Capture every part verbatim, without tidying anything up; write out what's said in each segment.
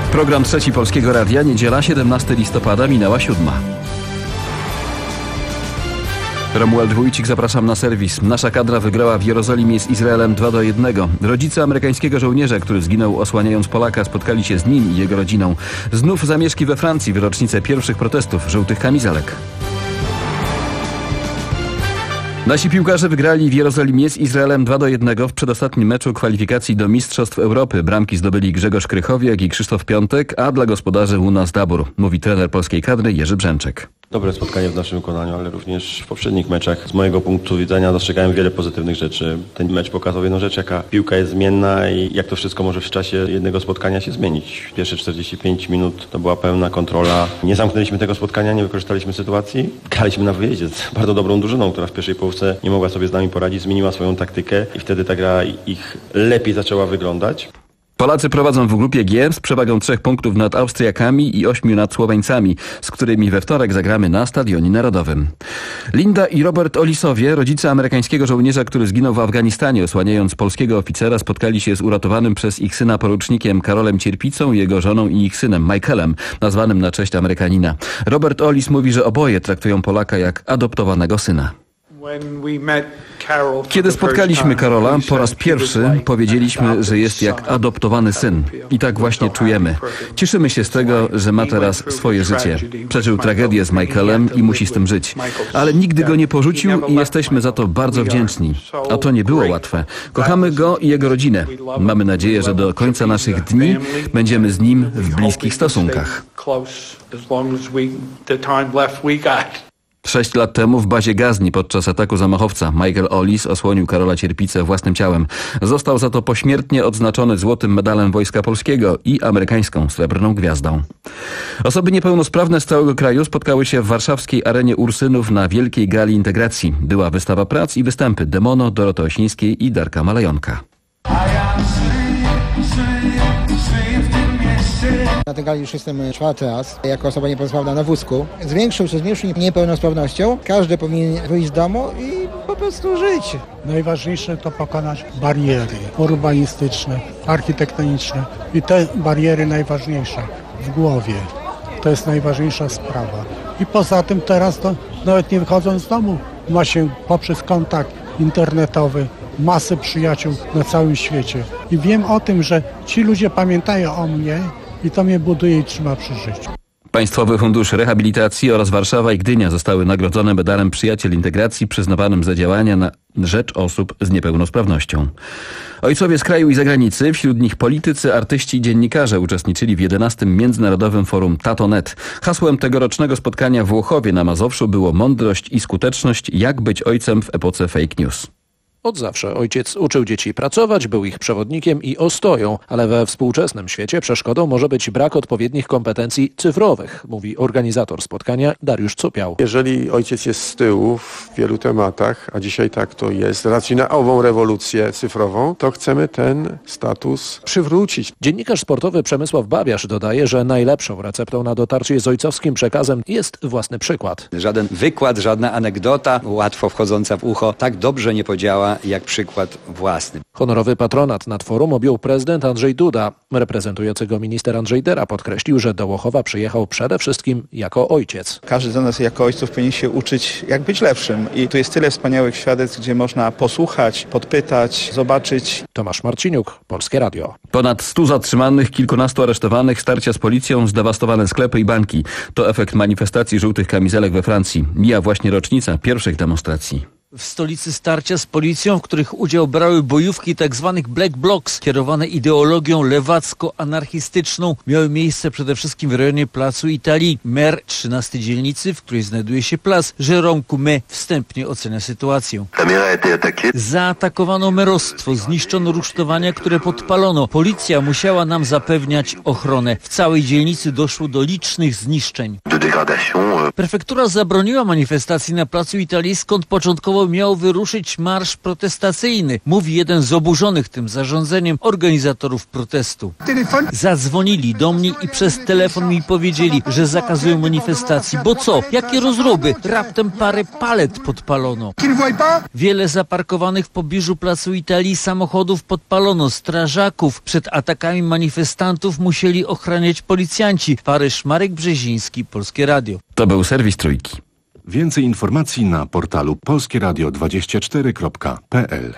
Program Trzeci Polskiego Radia, niedziela siedemnastego listopada, minęła siódma. Romuald Wójcik, zapraszam na serwis. Nasza kadra wygrała w Jerozolimie z Izraelem dwa do jednego. Rodzice amerykańskiego żołnierza, który zginął osłaniając Polaka, spotkali się z nim i jego rodziną. Znów zamieszki we Francji w rocznicę pierwszych protestów żółtych kamizelek. Nasi piłkarze wygrali w Jerozolimie z Izraelem dwa do jednego w przedostatnim meczu kwalifikacji do Mistrzostw Europy. Bramki zdobyli Grzegorz Krychowiak i Krzysztof Piątek, a dla gospodarzy Unas Dabur, mówi trener polskiej kadry Jerzy Brzęczek. Dobre spotkanie w naszym wykonaniu, ale również w poprzednich meczach. Z mojego punktu widzenia dostrzegałem wiele pozytywnych rzeczy. Ten mecz pokazał jedną rzecz, jaka piłka jest zmienna i jak to wszystko może w czasie jednego spotkania się zmienić. Pierwsze czterdzieści pięć minut to była pełna kontrola. Nie zamknęliśmy tego spotkania, nie wykorzystaliśmy sytuacji. Graliśmy na wyjeździe z bardzo dobrą drużyną, która w pierwszej połówce nie mogła sobie z nami poradzić, zmieniła swoją taktykę i wtedy ta gra ich lepiej zaczęła wyglądać. Polacy prowadzą w grupie G z przewagą trzech punktów nad Austriakami i ośmiu nad Słoweńcami, z którymi we wtorek zagramy na Stadionie Narodowym. Linda i Robert Olisowie, rodzice amerykańskiego żołnierza, który zginął w Afganistanie, osłaniając polskiego oficera, spotkali się z uratowanym przez ich syna porucznikiem Karolem Cierpicą, jego żoną i ich synem Michaelem, nazwanym na cześć Amerykanina. Robert Olis mówi, że oboje traktują Polaka jak adoptowanego syna. Kiedy spotkaliśmy Karola po raz pierwszy, powiedzieliśmy, że jest jak adoptowany syn. I tak właśnie czujemy. Cieszymy się z tego, że ma teraz swoje życie. Przeżył tragedię z Michaelem i musi z tym żyć. Ale nigdy go nie porzucił i jesteśmy za to bardzo wdzięczni. A to nie było łatwe. Kochamy go i jego rodzinę. Mamy nadzieję, że do końca naszych dni będziemy z nim w bliskich stosunkach. Sześć lat temu w bazie Gazni podczas ataku zamachowca Michael Olis osłonił Karola Cierpicę własnym ciałem. Został za to pośmiertnie odznaczony złotym medalem Wojska Polskiego i amerykańską srebrną gwiazdą. Osoby niepełnosprawne z całego kraju spotkały się w warszawskiej arenie Ursynów na wielkiej gali integracji. Była wystawa prac i występy Demono, Doroty Osińskiej i Darka Malajonka. Na tej gali już jestem czwarty raz, jako osoba niepełnosprawna na wózku. Z większą czy z mniejszą niepełnosprawnością każdy powinien wyjść z domu i po prostu żyć. Najważniejsze to pokonać bariery urbanistyczne, architektoniczne i te bariery najważniejsze w głowie. To jest najważniejsza sprawa. I poza tym teraz to nawet nie wychodząc z domu ma się poprzez kontakt internetowy masę przyjaciół na całym świecie. I wiem o tym, że ci ludzie pamiętają o mnie i to mnie buduje i trzyma przy życiu. Państwowy Fundusz Rehabilitacji oraz Warszawa i Gdynia zostały nagrodzone medalem Przyjaciel Integracji przyznawanym za działania na rzecz osób z niepełnosprawnością. Ojcowie z kraju i zagranicy, wśród nich politycy, artyści i dziennikarze uczestniczyli w jedenastym Międzynarodowym Forum Tato kropka net. Hasłem tegorocznego spotkania w Włochowie na Mazowszu było mądrość i skuteczność, jak być ojcem w epoce fake news. Od zawsze ojciec uczył dzieci pracować, był ich przewodnikiem i ostoją, ale we współczesnym świecie przeszkodą może być brak odpowiednich kompetencji cyfrowych, mówi organizator spotkania Dariusz Cupiał. Jeżeli ojciec jest z tyłu w wielu tematach, a dzisiaj tak to jest, z racji na ową rewolucję cyfrową, to chcemy ten status przywrócić. Dziennikarz sportowy Przemysław Babiarz dodaje, że najlepszą receptą na dotarcie z ojcowskim przekazem jest własny przykład. Żaden wykład, żadna anegdota łatwo wchodząca w ucho tak dobrze nie podziała jak przykład własny. Honorowy patronat nad forum objął prezydent Andrzej Duda. Reprezentujący go minister Andrzej Dera podkreślił, że do Łochowa przyjechał przede wszystkim jako ojciec. Każdy z nas jako ojców powinien się uczyć, jak być lepszym. I tu jest tyle wspaniałych świadectw, gdzie można posłuchać, podpytać, zobaczyć. Tomasz Marciniuk, Polskie Radio. Ponad stu zatrzymanych, kilkunastu aresztowanych, starcia z policją, zdewastowane sklepy i banki. To efekt manifestacji żółtych kamizelek we Francji. Mija właśnie rocznica pierwszych demonstracji. W stolicy starcia z policją, w których udział brały bojówki tzw. Black Blocs, kierowane ideologią lewacko-anarchistyczną, miały miejsce przede wszystkim w rejonie Placu Italii. Mer trzynastej dzielnicy, w której znajduje się plac, Jérôme Coumet, wstępnie ocenia sytuację. Zaatakowano merostwo, zniszczono rusztowania, które podpalono. Policja musiała nam zapewniać ochronę. W całej dzielnicy doszło do licznych zniszczeń. Prefektura zabroniła manifestacji na Placu Italii, skąd początkowo Chwilowo miał wyruszyć marsz protestacyjny, mówi jeden z oburzonych tym zarządzeniem organizatorów protestu. Zadzwonili do mnie i przez telefon mi powiedzieli, że zakazują manifestacji. Bo co? Jakie rozroby? Raptem parę palet podpalono. Wiele zaparkowanych w pobliżu Placu Italii samochodów podpalono. Strażaków przed atakami manifestantów musieli ochraniać policjanci. Paryż, Marek Brzeziński, Polskie Radio. To był serwis Trójki. Więcej informacji na portalu polskieradio dwadzieścia cztery kropka p l.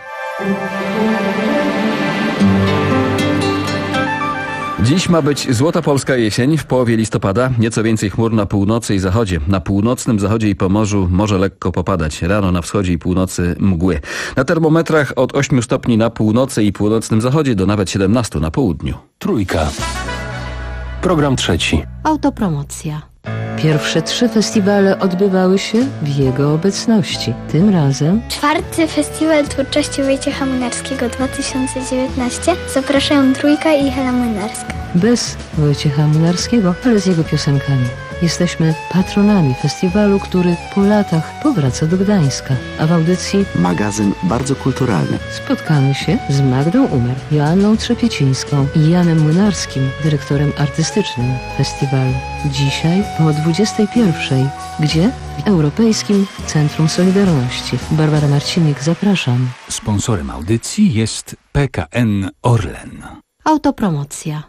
Dziś ma być złota polska jesień. W połowie listopada nieco więcej chmur na północy i zachodzie. Na północnym zachodzie i Pomorzu może lekko popadać. Rano na wschodzie i północy mgły. Na termometrach od ośmiu stopni na północy i północnym zachodzie do nawet siedemnastu na południu. Trójka. Program trzeci. Autopromocja. Pierwsze trzy festiwale odbywały się w jego obecności. Tym razem czwarty Festiwal Twórczości Wojciecha Młynarskiego dwa tysiące dziewiętnaście. Zapraszają Trójka i Hela Młynarska. Bez Wojciecha Młynarskiego, ale z jego piosenkami. Jesteśmy patronami festiwalu, który po latach powraca do Gdańska. A w audycji magazyn bardzo kulturalny. Spotkamy się z Magdą Umer, Joanną Trzepiecińską i Janem Młynarskim, dyrektorem artystycznym festiwalu. Dzisiaj o dwudziestej pierwszej. Gdzie? W Europejskim Centrum Solidarności. Barbara Marcinik, zapraszam. Sponsorem audycji jest P K N Orlen. Autopromocja.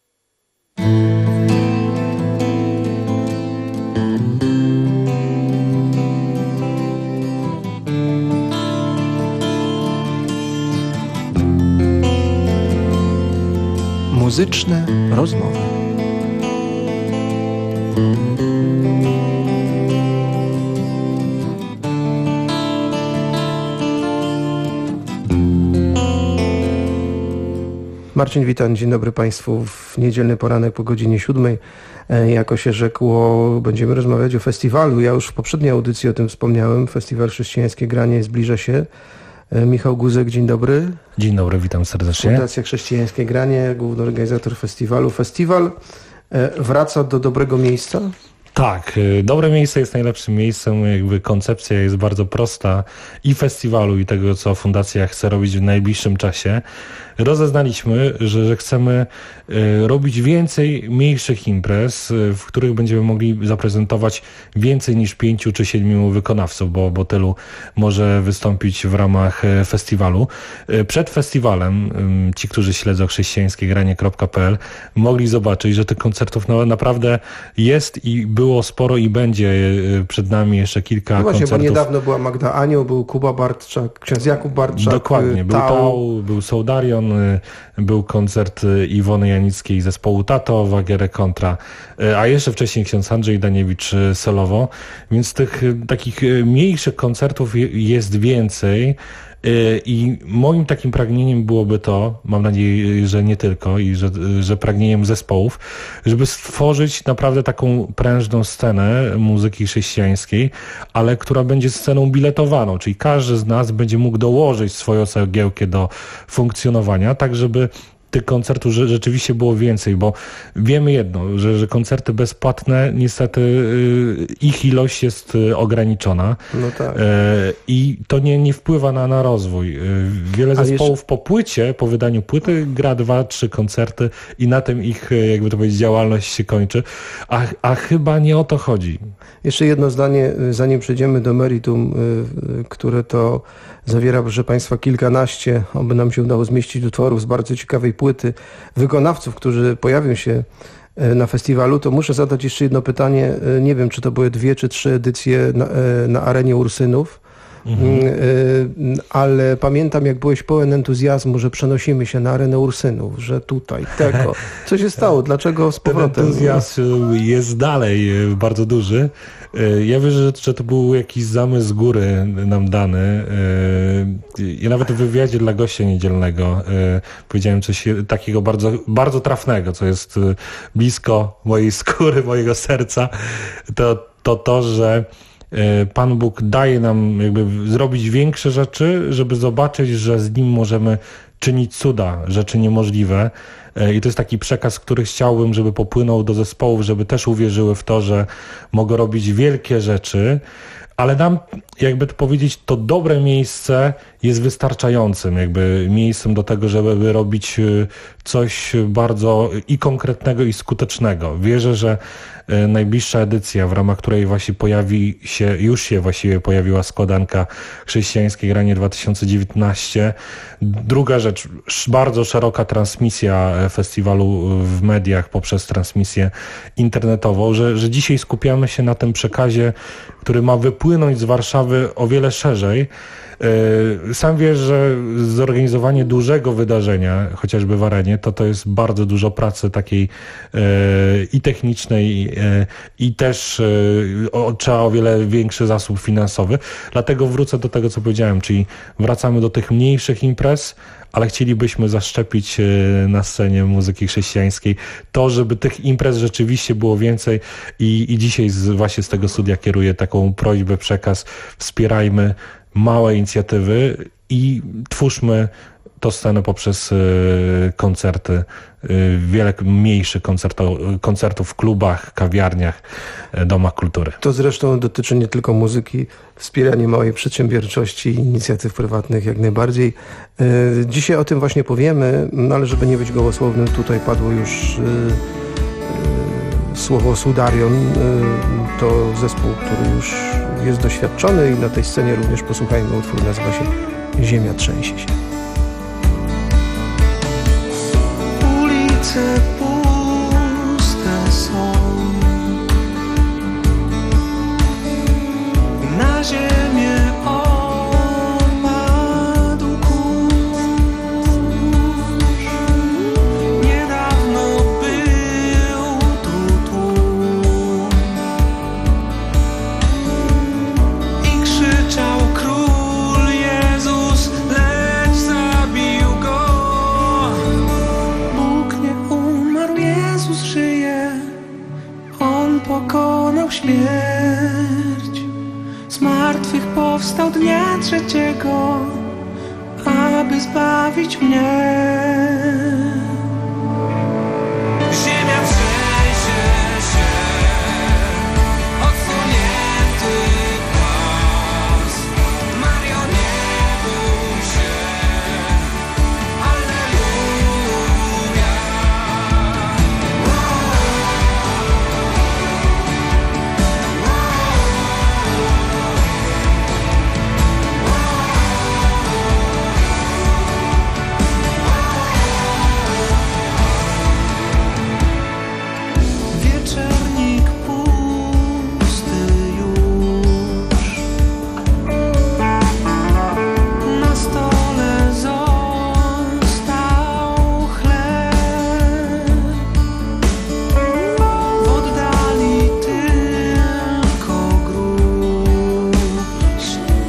Muzyczne rozmowy. Marcin Witan, dzień dobry Państwu. W niedzielny poranek po godzinie siódmej, jako się rzekło, będziemy rozmawiać o festiwalu. Ja już w poprzedniej audycji o tym wspomniałem. Festiwal Chrześcijańskie Granie zbliża się. Michał Guzek, dzień dobry. Dzień dobry, witam serdecznie. Fundacja Chrześcijańskie Granie, główny organizator festiwalu. Festiwal wraca do dobrego miejsca? Tak, dobre miejsce jest najlepszym miejscem, jakby koncepcja jest bardzo prosta i festiwalu, i tego, co fundacja chce robić w najbliższym czasie. Rozeznaliśmy, że, że chcemy y, robić więcej mniejszych imprez, y, w których będziemy mogli zaprezentować więcej niż pięciu czy siedmiu wykonawców, bo, bo tylu może wystąpić w ramach y, festiwalu. Y, przed festiwalem y, ci, którzy śledzą chrześcijańskie granie kropka p l, mogli zobaczyć, że tych koncertów no, naprawdę jest i było sporo i będzie y, przed nami jeszcze kilka no właśnie, koncertów. Bo niedawno była Magda Anioł, był Kuba Bartczak, ksiądz Jakub Bartczak. Dokładnie, był Tał, był Sołdarion, był koncert Iwony Janickiej zespołu Tato, Wagierę Kontra, a jeszcze wcześniej ksiądz Andrzej Daniewicz solowo, więc tych takich mniejszych koncertów jest więcej. I moim takim pragnieniem byłoby to, mam nadzieję, że nie tylko, i że, że pragnieniem zespołów, żeby stworzyć naprawdę taką prężną scenę muzyki chrześcijańskiej, ale która będzie sceną biletowaną, czyli każdy z nas będzie mógł dołożyć swoją cegiełkę do funkcjonowania, tak żeby tych koncertów rzeczywiście było więcej, bo wiemy jedno, że, że koncerty bezpłatne, niestety y, ich ilość jest y, ograniczona. No tak. y, i to nie, nie wpływa na, na rozwój. Y, wiele Ale zespołów jeszcze... po płycie, po wydaniu płyty gra dwa, trzy koncerty i na tym ich, jakby to powiedzieć, działalność się kończy, a, a chyba nie o to chodzi. Jeszcze jedno zdanie, zanim przejdziemy do meritum, y, które to zawiera, proszę Państwa, kilkanaście, oby nam się udało zmieścić utworów z bardzo ciekawej płyty wykonawców, którzy pojawią się na festiwalu, to muszę zadać jeszcze jedno pytanie. Nie wiem, czy to były dwie czy trzy edycje na, na arenie Ursynów, mhm. ale pamiętam, jak byłeś pełen entuzjazmu, że przenosimy się na arenę Ursynów, że tutaj, tego. Co się stało? Dlaczego z powrotem? Ten entuzjazm jest dalej bardzo duży. Ja wierzę, że to był jakiś zamysł z góry nam dany. Ja nawet w wywiadzie dla gościa niedzielnego powiedziałem coś takiego bardzo, bardzo trafnego, co jest blisko mojej skóry, mojego serca. To to, to że Pan Bóg daje nam jakby zrobić większe rzeczy, żeby zobaczyć, że z Nim możemy czynić cuda, rzeczy niemożliwe. I to jest taki przekaz, który chciałbym, żeby popłynął do zespołów, żeby też uwierzyły w to, że mogą robić wielkie rzeczy, ale nam, jakby to powiedzieć, to dobre miejsce jest wystarczającym jakby miejscem do tego, żeby robić coś bardzo i konkretnego, i skutecznego. Wierzę, że najbliższa edycja, w ramach której właśnie pojawi się, już się właściwie pojawiła składanka Chrześcijańskie Granie dwa tysiące dziewiętnaście. Druga rzecz, bardzo szeroka transmisja festiwalu w mediach poprzez transmisję internetową, że, że dzisiaj skupiamy się na tym przekazie, który ma wypłynąć z Warszawy o wiele szerzej. Sam wiesz, że zorganizowanie dużego wydarzenia, chociażby w arenie, to to jest bardzo dużo pracy takiej e, i technicznej e, i też e, o, trzeba o wiele większy zasób finansowy. Dlatego wrócę do tego, co powiedziałem, czyli wracamy do tych mniejszych imprez, ale chcielibyśmy zaszczepić na scenie muzyki chrześcijańskiej to, żeby tych imprez rzeczywiście było więcej i, i dzisiaj z, właśnie z tego studia kieruję taką prośbę, przekaz: wspierajmy małe inicjatywy i twórzmy to scenę poprzez y, koncerty, y, wiele mniejszych koncertów, koncertów w klubach, kawiarniach, y, domach kultury. To zresztą dotyczy nie tylko muzyki, wspieranie małej przedsiębiorczości i inicjatyw prywatnych jak najbardziej. Y, dzisiaj o tym właśnie powiemy, no ale żeby nie być gołosłownym, tutaj padło już y, y, słowo Soudarion. Y, to zespół, który już jest doświadczony i na tej scenie również posłuchajmy utwór, nazywa się Ziemia trzęsie się. Ulice puste są, na ziemię opadł kurz. Niedawno był tu tłum i krzyczał Król Jezus, lecz zabił go. Bóg nie umarł, Jezus żyje, On pokonał śmierć. Z martwych powstał dnia trzeciego, aby zbawić mnie. Ziemia trzęsie się, odsunięty głos. Mario, nie bój się, alleluja. Wieczernik pusty już, na stole został chleb, w oddali tylko gruź.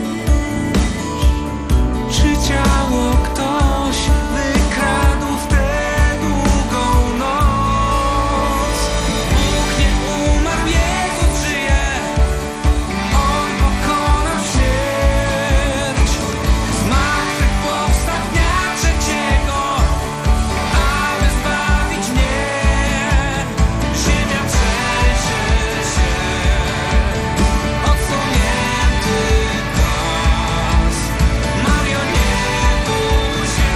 Czy ciało ktoś wykradł w tę długą noc? Bóg nie umarł, Jezus żyje, On pokonał śmierć. Z martwych powstał dnia trzeciego, aby zbawić mnie. Ziemia trzęsie się, odsunięty głos. Mario, nie bój się,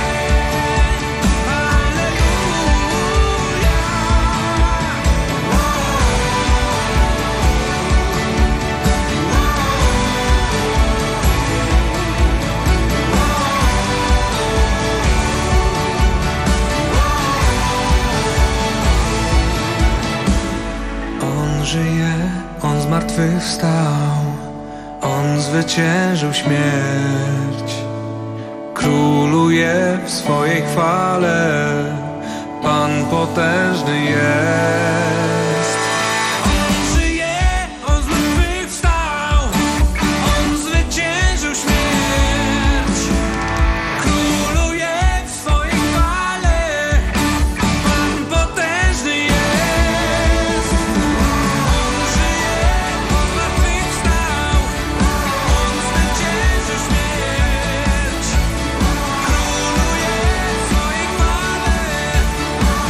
On żyje, On zmartwychwstał, On zwyciężył śmierć. Króluje w swojej chwale, Pan potężny jest. On żyje, On zmartwychwstał, On zwyciężył śmierć. Króluje w swojej chwale, Pan potężny jest. On żyje, On zmartwychwstał, On zwyciężył śmierć. Króluje w swojej chwale,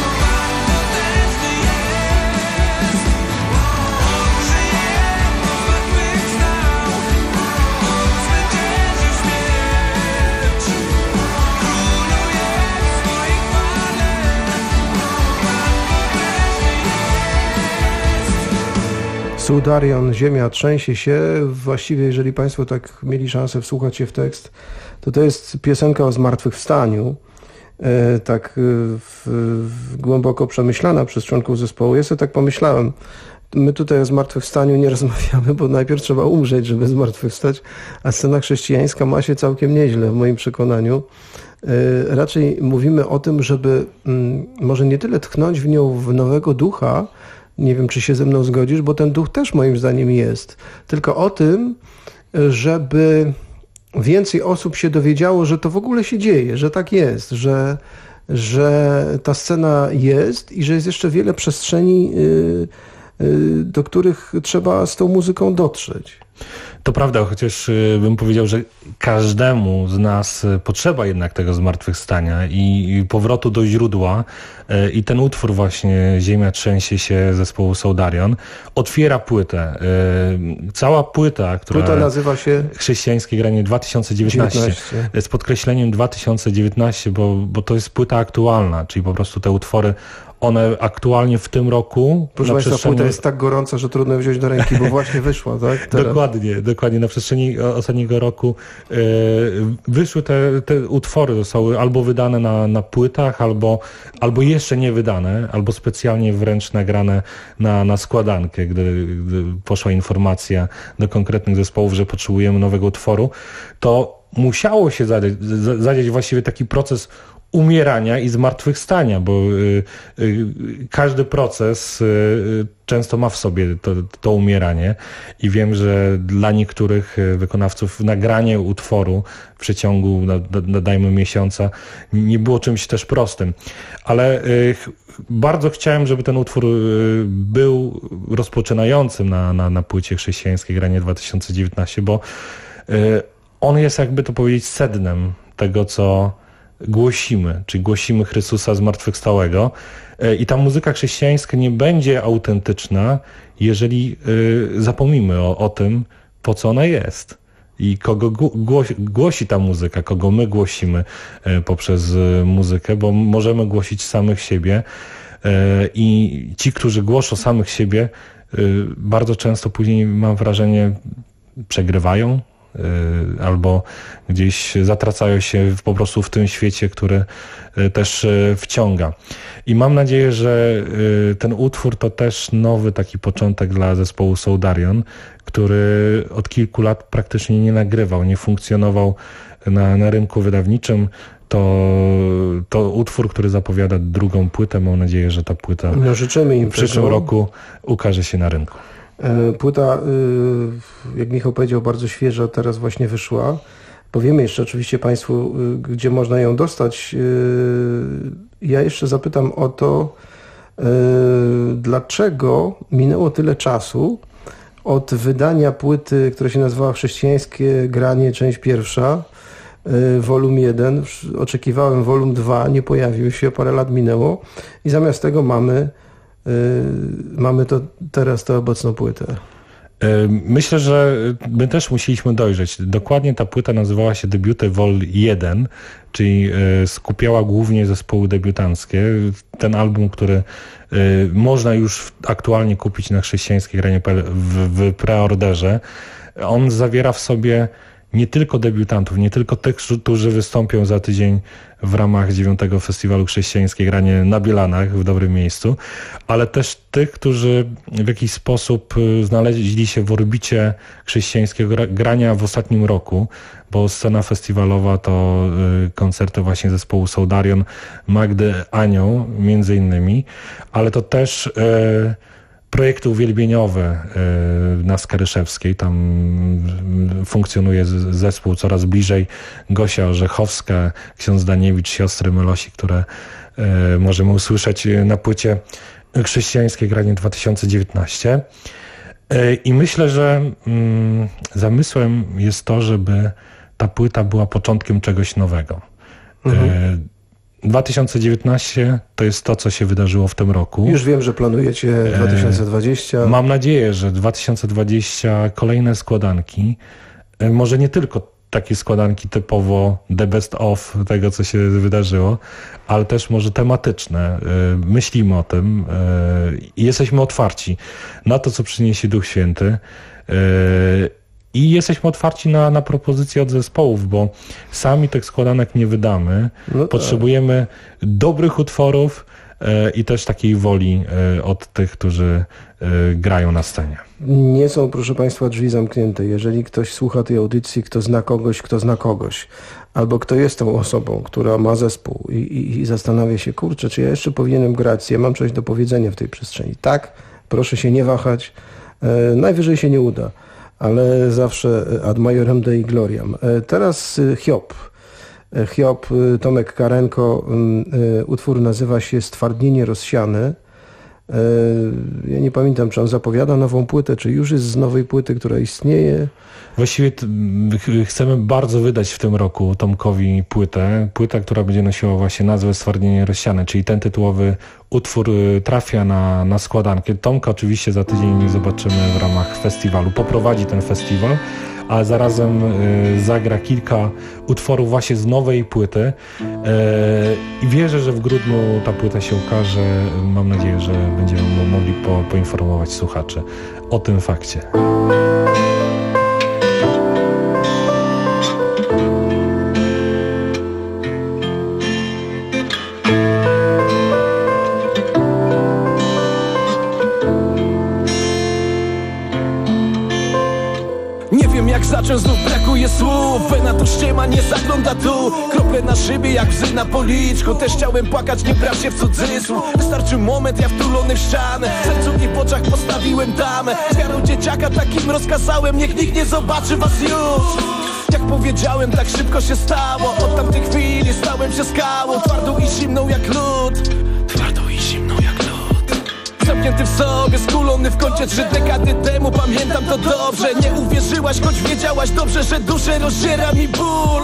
Soudarion, ziemia trzęsie się. Właściwie, jeżeli Państwo tak mieli szansę wsłuchać się w tekst, to to jest piosenka o zmartwychwstaniu, e, tak w, w, głęboko przemyślana przez członków zespołu. Ja sobie tak pomyślałem, my tutaj o zmartwychwstaniu nie rozmawiamy, bo najpierw trzeba umrzeć, żeby zmartwychwstać, a scena chrześcijańska ma się całkiem nieźle w moim przekonaniu. E, raczej mówimy o tym, żeby m, może nie tyle tchnąć w nią w nowego ducha, nie wiem, czy się ze mną zgodzisz, bo ten duch też moim zdaniem jest. Tylko o tym, żeby więcej osób się dowiedziało, że to w ogóle się dzieje, że tak jest, że, że ta scena jest i że jest jeszcze wiele przestrzeni, do których trzeba z tą muzyką dotrzeć. To prawda, chociaż bym powiedział, że każdemu z nas potrzeba jednak tego zmartwychwstania i powrotu do źródła i ten utwór właśnie Ziemia trzęsie się zespołu Soudarion otwiera płytę. Cała płyta, która płyta nazywa się Chrześcijańskie granie dwa tysiące dziewiętnaście, dziewiętnaście. Z podkreśleniem dwa tysiące dziewiętnaście, bo, bo to jest płyta aktualna, czyli po prostu te utwory one aktualnie w tym roku... Proszę Państwa, przestrzeni... płyta jest tak gorąca, że trudno ją wziąć do ręki, bo właśnie wyszła, tak? Teraz. Dokładnie, dokładnie. Na przestrzeni ostatniego roku e, wyszły te, te utwory, zostały albo wydane na, na płytach, albo, albo jeszcze nie wydane, albo specjalnie wręcz nagrane na, na składankę, gdy, gdy poszła informacja do konkretnych zespołów, że potrzebujemy nowego utworu, to musiało się zadziać, zadziać właściwie taki proces umierania i zmartwychwstania, bo y, y, każdy proces y, często ma w sobie to, to umieranie i wiem, że dla niektórych wykonawców nagranie utworu w przeciągu, no, no, dajmy miesiąca, nie było czymś też prostym. Ale y, bardzo chciałem, żeby ten utwór y, był rozpoczynającym na, na, na płycie Chrześcijańskie granie dwa tysiące dziewiętnaście, bo y, on jest, jakby to powiedzieć, sednem tego, co głosimy, czyli głosimy Chrystusa zmartwychwstałego i ta muzyka chrześcijańska nie będzie autentyczna, jeżeli zapomnimy o, o tym, po co ona jest i kogo głosi, głosi ta muzyka, kogo my głosimy poprzez muzykę, bo możemy głosić samych siebie i ci, którzy głoszą samych siebie, bardzo często później, mam wrażenie, przegrywają, albo gdzieś zatracają się po prostu w tym świecie, który też wciąga. I mam nadzieję, że ten utwór to też nowy taki początek dla zespołu Soudarion, który od kilku lat praktycznie nie nagrywał, nie funkcjonował na, na rynku wydawniczym. To, to utwór, który zapowiada drugą płytę. Mam nadzieję, że ta płyta no, życzymy im w przyszłym tego. roku ukaże się na rynku. Płyta, jak Michał powiedział, bardzo świeża, teraz właśnie wyszła. Powiemy jeszcze oczywiście Państwu, gdzie można ją dostać. Ja jeszcze zapytam o to, dlaczego minęło tyle czasu od wydania płyty, która się nazywała Chrześcijańskie granie, część pierwsza, wolum jeden. Oczekiwałem wolum dwa, nie pojawił się, parę lat minęło i zamiast tego mamy mamy to teraz tę obecną płytę. Myślę, że my też musieliśmy dojrzeć. Dokładnie ta płyta nazywała się Debiuty Vol jeden, czyli skupiała głównie zespoły debiutanckie. Ten album, który można już aktualnie kupić na chrześcijańskie granie w, w preorderze, on zawiera w sobie nie tylko debiutantów, nie tylko tych, którzy wystąpią za tydzień w ramach dziewiątego Festiwalu Chrześcijańskie granie na Bielanach w dobrym miejscu, ale też tych, którzy w jakiś sposób znaleźli się w orbicie chrześcijańskiego grania w ostatnim roku, bo scena festiwalowa to koncerty właśnie zespołu Soudarion, Magdy Anioł między innymi, ale to też projekty uwielbieniowe na Skaryszewskiej, tam funkcjonuje zespół Coraz Bliżej, Gosia Orzechowska, ksiądz Daniewicz, siostry Melosi, które możemy usłyszeć na płycie Chrześcijańskie granie dwa tysiące dziewiętnaście. I myślę, że zamysłem jest to, żeby ta płyta była początkiem czegoś nowego. Mhm. dwa tysiące dziewiętnaście to jest to, co się wydarzyło w tym roku. Już wiem, że planujecie dwa tysiące dwadzieścia. Mam nadzieję, że dwa tysiące dwadzieścia kolejne składanki, może nie tylko takie składanki typowo the best of tego, co się wydarzyło, ale też może tematyczne. Myślimy o tym i jesteśmy otwarci na to, co przyniesie Duch Święty. I jesteśmy otwarci na, na propozycje od zespołów, bo sami tych składanek nie wydamy. No tak. Potrzebujemy dobrych utworów e, i też takiej woli e, od tych, którzy e, grają na scenie. Nie są, proszę Państwa, drzwi zamknięte. Jeżeli ktoś słucha tej audycji, kto zna kogoś, kto zna kogoś, albo kto jest tą osobą, która ma zespół i, i, i zastanawia się, kurczę, czy ja jeszcze powinienem grać, ja mam coś do powiedzenia w tej przestrzeni. Tak, proszę się nie wahać, e, najwyżej się nie uda, ale zawsze ad majorem Dei gloriam. Teraz Hiob. Hiob, Tomek Karenko, utwór nazywa się Stwardnienie rozsiane. Ja nie pamiętam, czy on zapowiada nową płytę, czy już jest z nowej płyty, która istnieje. Właściwie t- chcemy bardzo wydać w tym roku Tomkowi płytę. Płytę, która będzie nosiła właśnie nazwę Stwardnienie rozsiane, czyli ten tytułowy utwór trafia na, na składankę. Tomka oczywiście za tydzień zobaczymy w ramach festiwalu. Poprowadzi ten festiwal, a zarazem y, zagra kilka utworów właśnie z nowej płyty. Y, I wierzę, że w grudniu ta płyta się ukaże. Mam nadzieję, że będziemy mogli po, poinformować słuchaczy o tym fakcie. Jak zacząć, znów brakuje słów. Wena to ściema, nie zagląda tu. Krople na szybie jak łzy na policzku. Też chciałem płakać, nie brać się w cudzysłów. Wystarczył moment, ja wtulony w ścianę. W sercu i w oczach postawiłem damę. Z wiarą dzieciaka takim rozkazałem, niech nikt nie zobaczy was już. Jak powiedziałem, tak szybko się stało. Od tamtej chwili stałem się skałą. Twardą i zimną jak lód. Twardą i zimną jak lód. Zamknięty w sobie, skulony w kącie trzy dekady temu. Pamiętam to dobrze. Nie uwierzyłaś, choć wiedziałaś dobrze, że duszę rozdziera mi ból.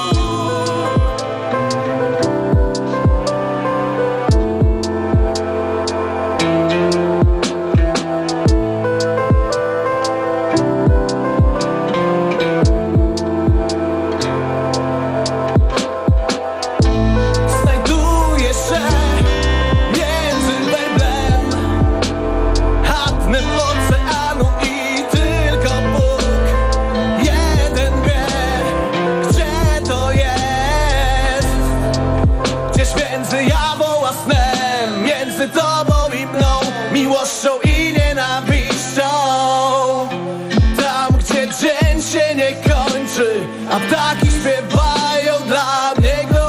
A ptaki śpiewają dla mnie gnu.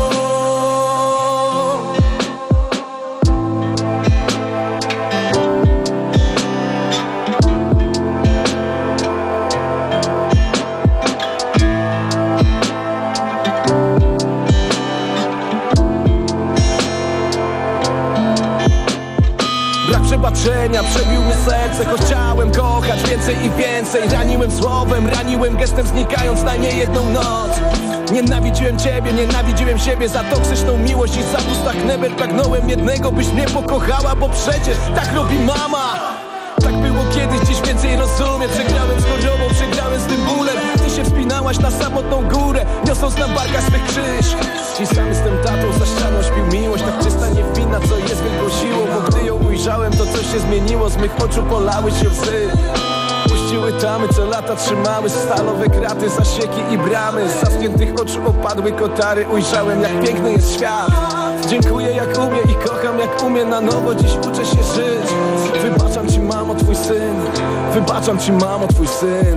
Brak przebaczenia przebił mi serce, choć chciałem kochać więcej i więcej. Raniłem słowem, raniłem gestem, znikając na niejedną noc. Nienawidziłem ciebie, nienawidziłem siebie za toksyczną miłość i za pustach nebel. Pragnąłem jednego, byś mnie pokochała, bo przecież tak robi mama. Tak było kiedyś, dziś więcej rozumiem. Przegrałem z chorobą, przegrałem z tym bólem. Ty się wspinałaś na samotną górę, niosąc na barkach swych krzyż. Dziś sam jestem tatą, za ścianą śpił miłość. Tak czysta, niewinna, co jest wielką siłą. Bo gdy ją ujrzałem, to coś się zmieniło. Z mych oczu polały się łzy. Puściły tamy, co lata trzymały stalowe kraty, zasieki i bramy. Z zamkniętych oczu opadły kotary. Ujrzałem, jak piękny jest świat. Dziękuję jak umie i kocham jak umie. Na nowo dziś uczę się żyć. Wybaczam ci, mamo, twój syn. Wybaczam ci, mamo, twój syn.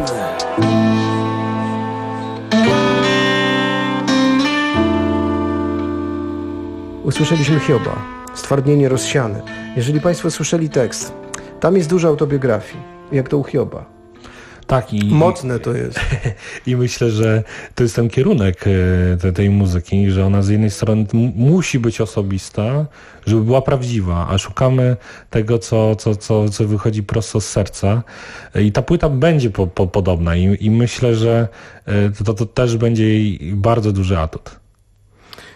Usłyszeliśmy Hioba, Stwardnienie rozsiane. Jeżeli Państwo słyszeli tekst, tam jest dużo autobiografii, jak to u Hioba. Tak, i mocne to jest. I myślę, że to jest ten kierunek te, tej muzyki, że ona z jednej strony m- musi być osobista, żeby była prawdziwa, a szukamy tego, co, co, co, co wychodzi prosto z serca. I ta płyta będzie po, po, podobna i, i myślę, że to, to też będzie jej bardzo duży atut.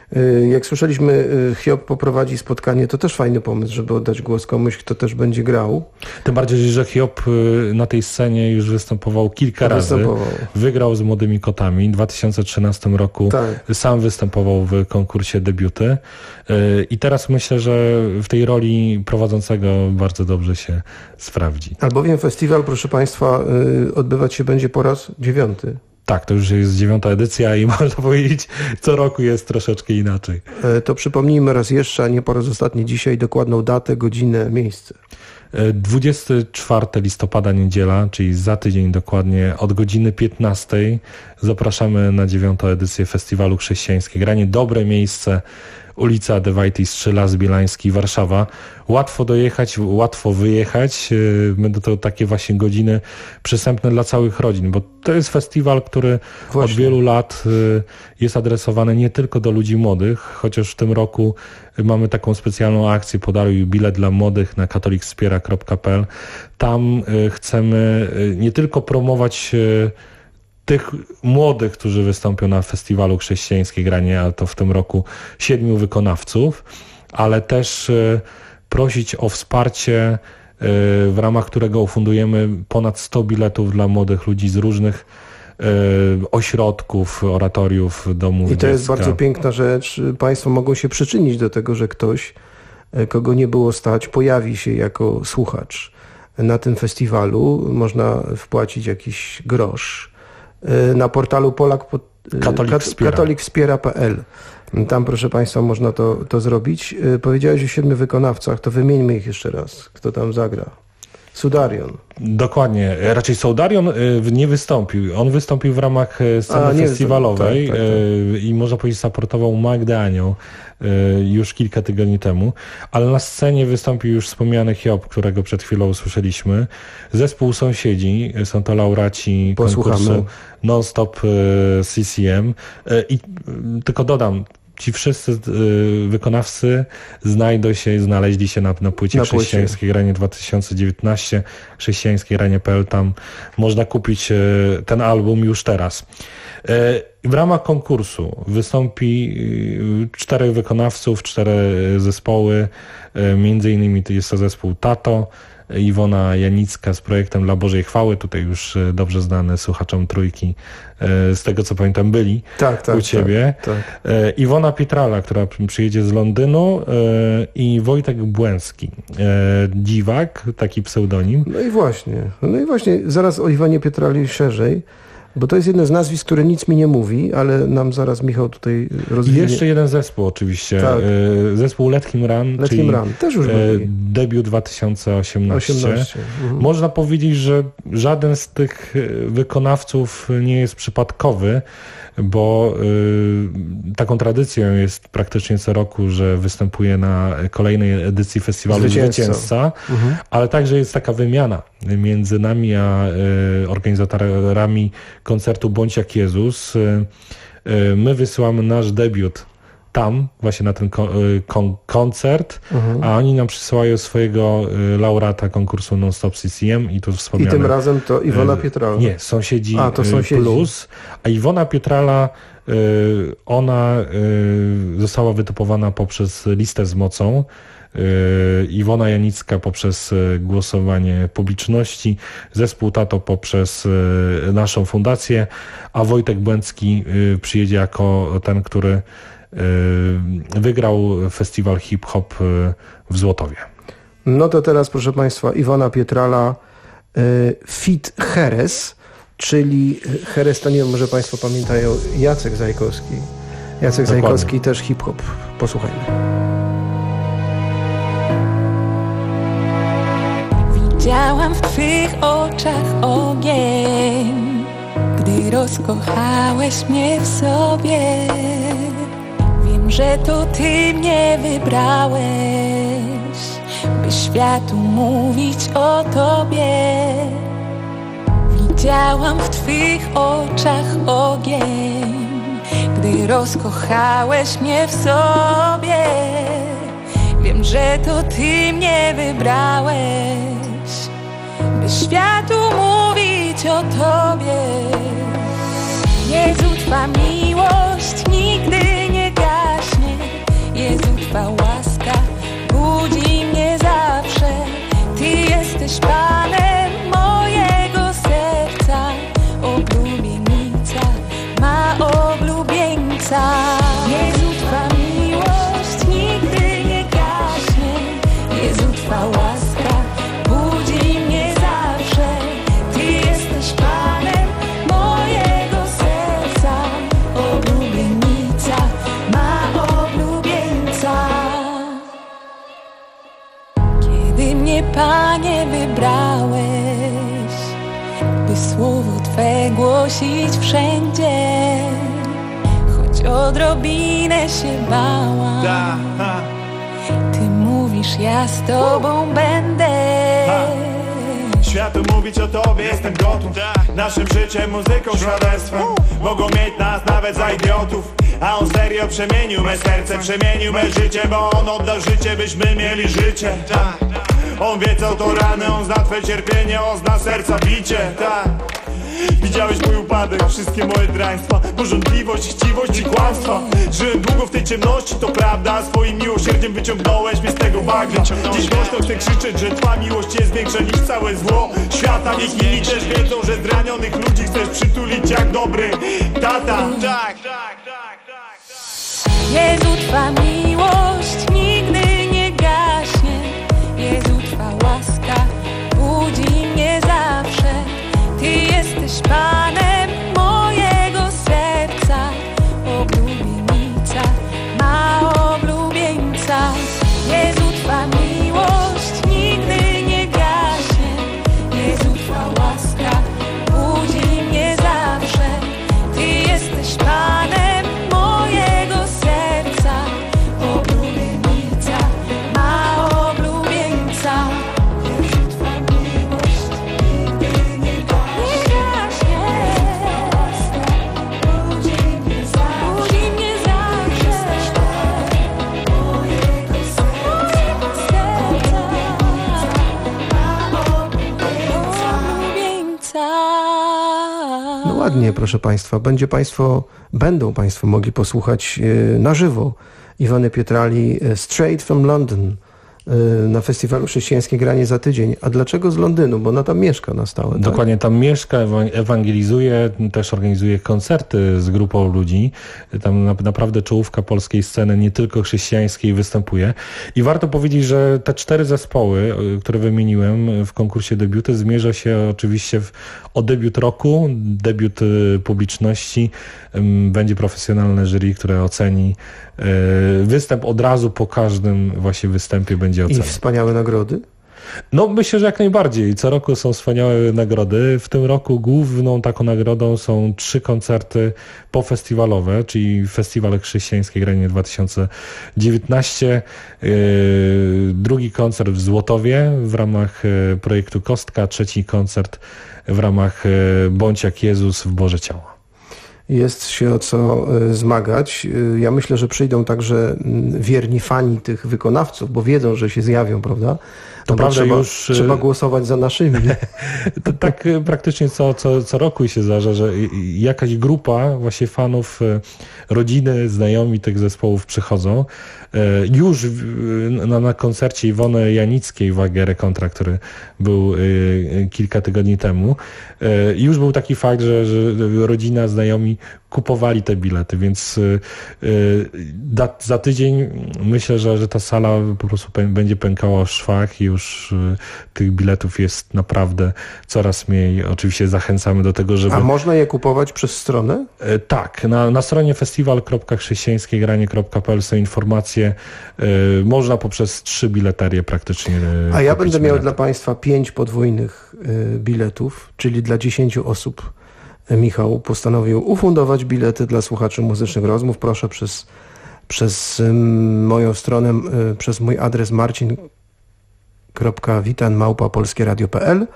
Jak słyszeliśmy, Hiob poprowadzi spotkanie, to też fajny pomysł, żeby oddać głos komuś, kto też będzie grał. Tym bardziej, że Hiob na tej scenie już występował kilka występował. razy. Wygrał z Młodymi Kotami. W dwa tysiące trzynastym roku tak. sam występował w konkursie debiuty. I teraz myślę, że w tej roli prowadzącego bardzo dobrze się sprawdzi. Albowiem festiwal, proszę Państwa, odbywać się będzie po raz dziewiąty. Tak, to już jest dziewiąta edycja i można powiedzieć, co roku jest troszeczkę inaczej. To przypomnijmy raz jeszcze, a nie po raz ostatni dzisiaj, dokładną datę, godzinę, miejsce. dwudziestego czwartego listopada, niedziela, czyli za tydzień dokładnie, od godziny piętnastej zapraszamy na dziewiątą edycję Festiwalu Chrześcijańskiej. Granie dobre miejsce, ulica Adewajtis trzy, Las Bielański, Warszawa. Łatwo dojechać, łatwo wyjechać. Będą to takie właśnie godziny przystępne dla całych rodzin, bo to jest festiwal, który właśnie od wielu lat jest adresowany nie tylko do ludzi młodych, chociaż w tym roku mamy taką specjalną akcję Podaruj bilet dla młodych na katolik wspiera kropka p l. Tam chcemy nie tylko promować tych młodych, którzy wystąpią na Festiwalu Chrześcijańskiej Granie, a to w tym roku siedmiu wykonawców, ale też prosić o wsparcie, w ramach którego ufundujemy ponad sto biletów dla młodych ludzi z różnych ośrodków, oratoriów, domów I to dziecka. jest bardzo piękna rzecz. Państwo mogą się przyczynić do tego, że ktoś, kogo nie było stać, pojawi się jako słuchacz na tym festiwalu. Można wpłacić jakiś grosz na portalu Polak Katolik wspiera. katolik wspiera kropka p l. Tam, proszę Państwa, można to, to zrobić. Powiedziałeś o siedmiu wykonawcach, to wymieńmy ich jeszcze raz. Kto tam zagra? Soudarion. Dokładnie. Raczej Soudarion nie wystąpił. On wystąpił w ramach sceny A, festiwalowej tak, tak, tak. i można powiedzieć supportował Magdę Anioł już kilka tygodni temu, ale na scenie wystąpił już wspomniany Hiob, którego przed chwilą usłyszeliśmy. Zespół Sąsiedzi, są to laureaci Posłuchamy. konkursu Non-Stop C C M. I tylko dodam, ci wszyscy y, wykonawcy znajdą się, znaleźli się na, na płycie na Chrześcijańskiej Granie dwa tysiące dziewiętnaście, chrześcijańskiej granie kropka p l. Tam można kupić y, ten album już teraz. Y, w ramach konkursu wystąpi y, czterech wykonawców, cztery zespoły, y, między innymi jest to zespół Tato, Iwona Janicka z projektem Dla Bożej Chwały, tutaj już dobrze znane słuchaczom Trójki, z tego co pamiętam byli tak, tak, u Ciebie. Tak, tak. Iwona Pietrala, która przyjedzie z Londynu i Wojtek Błęski, Dziwak, taki pseudonim. No i właśnie, no i właśnie zaraz o Iwanie Pietrali szerzej, bo to jest jedno z nazwisk, które nic mi nie mówi, ale nam zaraz Michał tutaj rozwinie. I jeszcze jeden zespół oczywiście. Tak. Zespół Let Him Run, Let czyli Him Run. Też już debiut dwa tysiące osiemnaście. osiemnaście. Mhm. Można powiedzieć, że żaden z tych wykonawców nie jest przypadkowy, bo y, taką tradycją jest praktycznie co roku, że występuje na kolejnej edycji festiwalu Zwycięzca, Zwycięzca mhm. ale także jest taka wymiana między nami a y, organizatorami koncertu Bądź jak Jezus. Y, y, my wysyłamy nasz debiut tam, właśnie na ten kon- kon- koncert, mhm. a oni nam przysyłają swojego y, laureata konkursu Non-Stop C C M i tu wspomniane... I tym razem to Iwona Pietrala. Y, nie, Sąsiedzi, a, to sąsiedzi Plus, a Iwona Pietrala, y, ona y, została wytypowana poprzez listę z mocą, y, Iwona Janicka poprzez y, głosowanie publiczności, zespół Tato poprzez y, naszą fundację, a Wojtek Błęcki y, przyjedzie jako ten, który wygrał festiwal hip-hop w Złotowie. No to teraz, proszę Państwa, Iwona Pietrala, fit Heres, czyli Heres to nie wiem, może Państwo pamiętają, Jacek Zajkowski. Jacek Dokładnie. Zajkowski też hip-hop. Posłuchajmy. Widziałam w Twych oczach ogień, gdy rozkochałeś mnie w sobie. Wiem, że to Ty mnie wybrałeś, by światu mówić o Tobie. Widziałam w Twych oczach ogień, gdy rozkochałeś mnie w sobie. Wiem, że to Ty mnie wybrałeś, by światu mówić o Tobie. Jezu, Twa miłość nigdy nie gaśnie. jesteś panem mojego serca. Oblubienica ma oblubieńca. Jezu, Twa miłość nigdy nie gaśnie. Jezu, Twa łaska budzi mnie zawsze. Ty jesteś panem mojego serca. Oblubienica ma oblubieńca. Kiedy mnie, Panie, wybrałeś, by słowo Twe głosić wszędzie, choć odrobinę się bałam, Ty mówisz, ja z Tobą będę. Światu mówić o Tobie, jestem gotów. Naszym życiem, muzyką, świadectwem mogą mieć nas nawet za idiotów. A on serio przemienił me serce, przemienił me życie, bo on oddał życie, byśmy mieli życie. On wie co to rany, on zna Twe cierpienie, on zna serca bicie. Tak. Widziałeś mój upadek, wszystkie moje draństwa, pożądliwość, chciwość i kłamstwa. Żyłem długo w tej ciemności, to prawda. Swoim miłosierdziem wyciągnąłeś mnie z tego bagna. Dziś głośno chcę krzyczeć, że Twa miłość jest większa niż całe zło świata. Niech inni też wiedzą, że zranionych ludzi chcesz przytulić jak dobry tata. Tak, tak, tak, tak. Jezu, Twa miłość nigdy nie gaśnie. Jezu, Twa łaska budzi mnie zawsze. Ty jesteś panem mojego serca. Oblubienica ma oblubieńca. Jezu, Twa miłość nigdy nie gaśnie. Jezu, Twa łaska budzi mnie zawsze. Ty jesteś panem mojego serca. Oblubienica ma oblubieńca. Jezu, Twa miłość nigdy nie gaśnie. Budzi mnie zawsze. Budzi mnie zawsze. Mojego serca. Oblubieńca. No ładnie, proszę Państwa. Będzie państwo, będą Państwo mogli posłuchać e, na żywo Iwony Pietrali e, Straight from London e, na festiwalu Chrześcijańskie Granie za tydzień. A dlaczego z Londynu? Bo ona tam mieszka na stałe. Tak? Dokładnie, tam mieszka, ewa- ewangelizuje, też organizuje koncerty z grupą ludzi. Tam na, naprawdę czołówka polskiej sceny, nie tylko chrześcijańskiej, występuje. I warto powiedzieć, że te cztery zespoły, y, które wymieniłem w konkursie debiuty, zmierza się oczywiście w, o debiut roku, debiut y, publiczności. Ym, będzie profesjonalne jury, które oceni y, występ od razu po każdym właśnie występie będzie I oceniał. wspaniałe nagrody? No myślę, że jak najbardziej. Co roku są wspaniałe nagrody. W tym roku główną taką nagrodą są trzy koncerty pofestiwalowe, czyli Festiwal Chrześcijańskie Granie dwa tysiące dziewiętnaście, yy, drugi koncert w Złotowie w ramach yy, projektu Kostka, trzeci koncert w ramach yy, Bądź jak Jezus w Boże Ciało. Jest się o co y, zmagać. Y, Ja myślę, że przyjdą także y, wierni fani tych wykonawców, bo wiedzą, że się zjawią, prawda? To No bo prawda, trzeba, już trzeba głosować za naszymi. To tak y, praktycznie co, co, co roku się zdarza, że y, jakaś grupa właśnie fanów, y, rodziny, znajomi tych zespołów przychodzą. Y, Już w- na, na koncercie Iwony Janickiej w Agere Contra, który był y, y, kilka tygodni temu, y, już był taki fakt, że, że rodzina, znajomi kupowali te bilety, więc y, y, da, za tydzień myślę, że, że ta sala po prostu pę, będzie pękała w szwach i już y, tych biletów jest naprawdę coraz mniej. Oczywiście zachęcamy do tego, żeby... A można je kupować przez stronę? E, Tak, na, na stronie festiwal kropka chrześcijańskie granie kropka p l są informacje. E, można poprzez trzy bileterie praktycznie e, A ja kupić będę miał bilety. dla Państwa pięć podwójnych y, biletów, czyli dla dziesięciu osób. Y, Michał postanowił ufundować bilety dla słuchaczy muzycznych rozmów. Proszę przez, przez y, moją stronę, y, przez mój adres marcin kropka witan małpa polskie radio kropka p l.